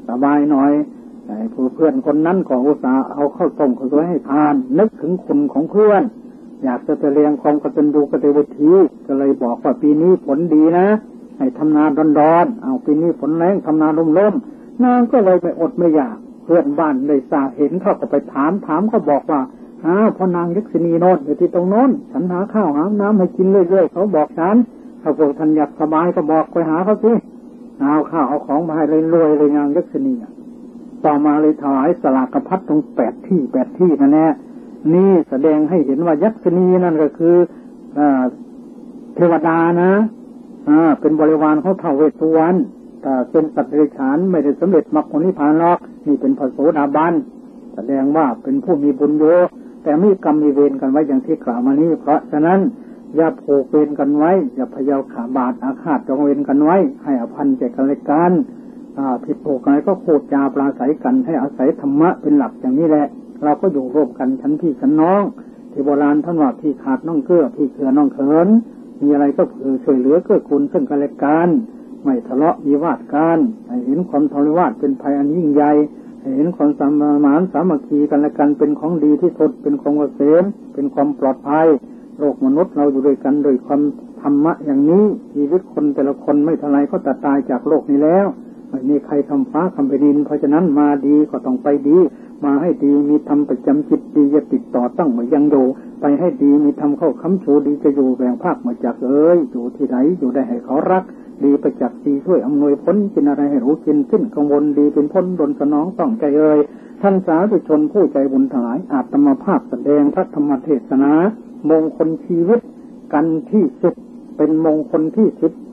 สบายหน่อยผู้เพื่อนคนนั้นก็อุตส่าห์เอาข้าวต้มข้าวสวยให้ทานนึกถึงคุณของเพื่อนอยากจะเรียงความกตัญญูกตเวทีก็เลยบอกว่าปีนี้ฝนดีนะให้ทำนาร้อนๆเอาปีนี้ฝนแรงทำนาร่มๆนางก็เลยไปอดไม่อยากเพื่อนบ้านเลยทราบเห็นเขาก็ไปถามก็บอกว่าพ่อนางยักษินีโนนอยู่ที่ตรงโน้นฉันหาข้าวหาน้ำให้กินเรื่อยๆเขาบอกฉันถ้าพวกท่านอยากสบายก็บอกไปหาเขาสิเอาข้าวเอาของมาให้เลยรวยเลยนางยักษินีต่อมาเลยถวายสลากพัดตรง8 ที่นั่นแหละนี่แสดงให้เห็นว่ายักษินีนั่นก็คือเทวดานะเป็นบริวารของท้าวเวสสุวรรณแต่เป็นสัตว์เดรัจฉานไม่ได้สำเร็จมรรคผลนิพพานหรอกนี่เป็นพระโสดาบันแสดงว่าเป็นผู้มีบุญโยแต่มีกรรมมีเวรกันไว้อย่างที่กล่าวมานี้เพราะฉะนั้นอย่าผูกเวรกันไว้อย่าพยาขาบาทอาฆาตจองเวรกันไว้ให้อภัยแก่กันและกันผิดถูกอะไรก็พูดจาปราศัยกันให้อาศัยธรรมะเป็นหลักอย่างนี้แหละเราก็อยู่ร่วมกันชั้นพี่ชั้นน้องที่โบราณท่านว่าพี่ขาดน้องเกื้อพี่เขือน้องเขินมีอะไรก็ช่วยเหลือเกื้อกูลซึ่งกันและกันไม่ทะเลาะวิวาทกันให้เห็นความทะเลาะเป็นภัยอันยิ่งใหญ่ให้เห็นความสมานสามัคคีกันและกันเป็นของดีที่สุดเป็นของเกษมเป็นความปลอดภัยโลกมนุษย์เราอยู่ด้วยกันโดยความธรรมะอย่างนี้ชีวิตคนแต่ละคนไม่เท่าไรก็จะตายจากโลกนี้แล้วไม่มีใครทำฟ้าทำแผ่นดินเพราะฉะนั้นมาดีก็ต้องไปดีมาให้ดีมีธรรมประจำจิตดีจะติดต่อตั้งเหมือนยังอยู่ไปให้ดีมีธรรมเข้าค้ำชูดีจะอยู่แบ่งภาคมาจากอยู่ที่ไหนอยู่ได้ให้เขารักดีประจักษ์ดีช่วยอำนวยผลกินอะไรให้รู้กินสิ้นกังวลดีเป็นพ้นดลสนองต้องใจท่านสาธุชนผู้ใจบุญทั้งหลายอาตมาภาพแสดงพระธรรมเทศนามงคลชีวิตกันที่10เป็นมงคลที่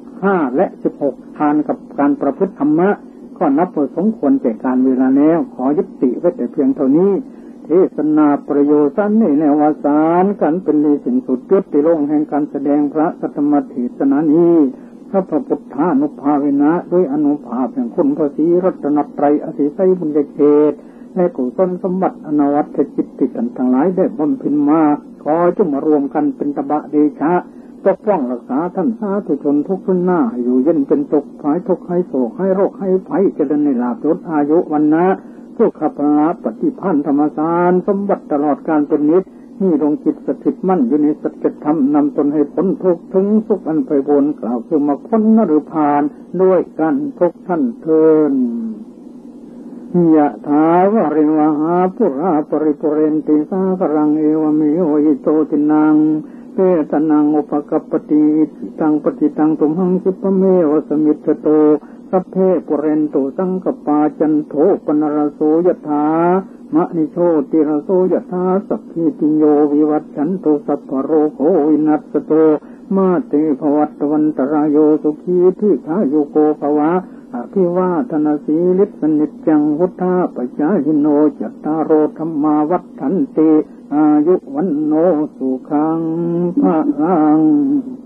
15และ16ทานกับการประพฤติธรรมะก็นับว่าสมควรแก่การเวลาแล้วขอยุติไว้แต่เพียงเท่านี้เทศนาประโยชน์สั้นในวสารกันเป็นในสิ่งสุดยอดที่ลงแห่งการแสดงพระธรรมเทศนานี้พระพุทธานุภาเวนะด้วยอนุภาพแห่งคุณพระศรีรัตนตรัยอสิไสยบุญญาเขตและกุศลสมบัติอนวัตจิตติกันทั้งหลายได้บำเพ็ญมาขอจงมารวมกันเป็นตบะเดชะปกป้องรักษาท่านสาธุชนทุกทุนหน้าอยู่เย็นเป็นสุขหายทุกข์หายโศกให้โรคให้ภัยเจริญในลาภยศอายุวันนะสุขภาพปฏิภาณธรรมสารสมบัติตลอดการเป็นนิจนี่ดวงจิตสถิตมั่นอยู่ในสัจธรรมนำตนให้พ้นทุกข์ถึงสุขอันไพบูลย์กล่าวคือมาพ้นนฤพานด้วยกันทุกท่านเทินยะถาวะริวหาปุราปริปุเรนติสาครังเอวเมโหยิโตตินังเปตนังอุปกัปปติตังปฏิตังตุมหังคิปเมวสมิจโตสัพเพปุเรนโตสังกปาจันโทปนรโสยถามะนิโชติรโสยถาสัพพิติโยวิวัชชันโตสัพพโรโควินัสโตมาเตภวัตวันตรายโยสุขีทิฆายุโกภวะอภิวาทนาสีลิสนิจจังพุทธาปัจจายโนจัตตารโอธรรมาวัฏฐันติอายุวันโนสุขังภะลัง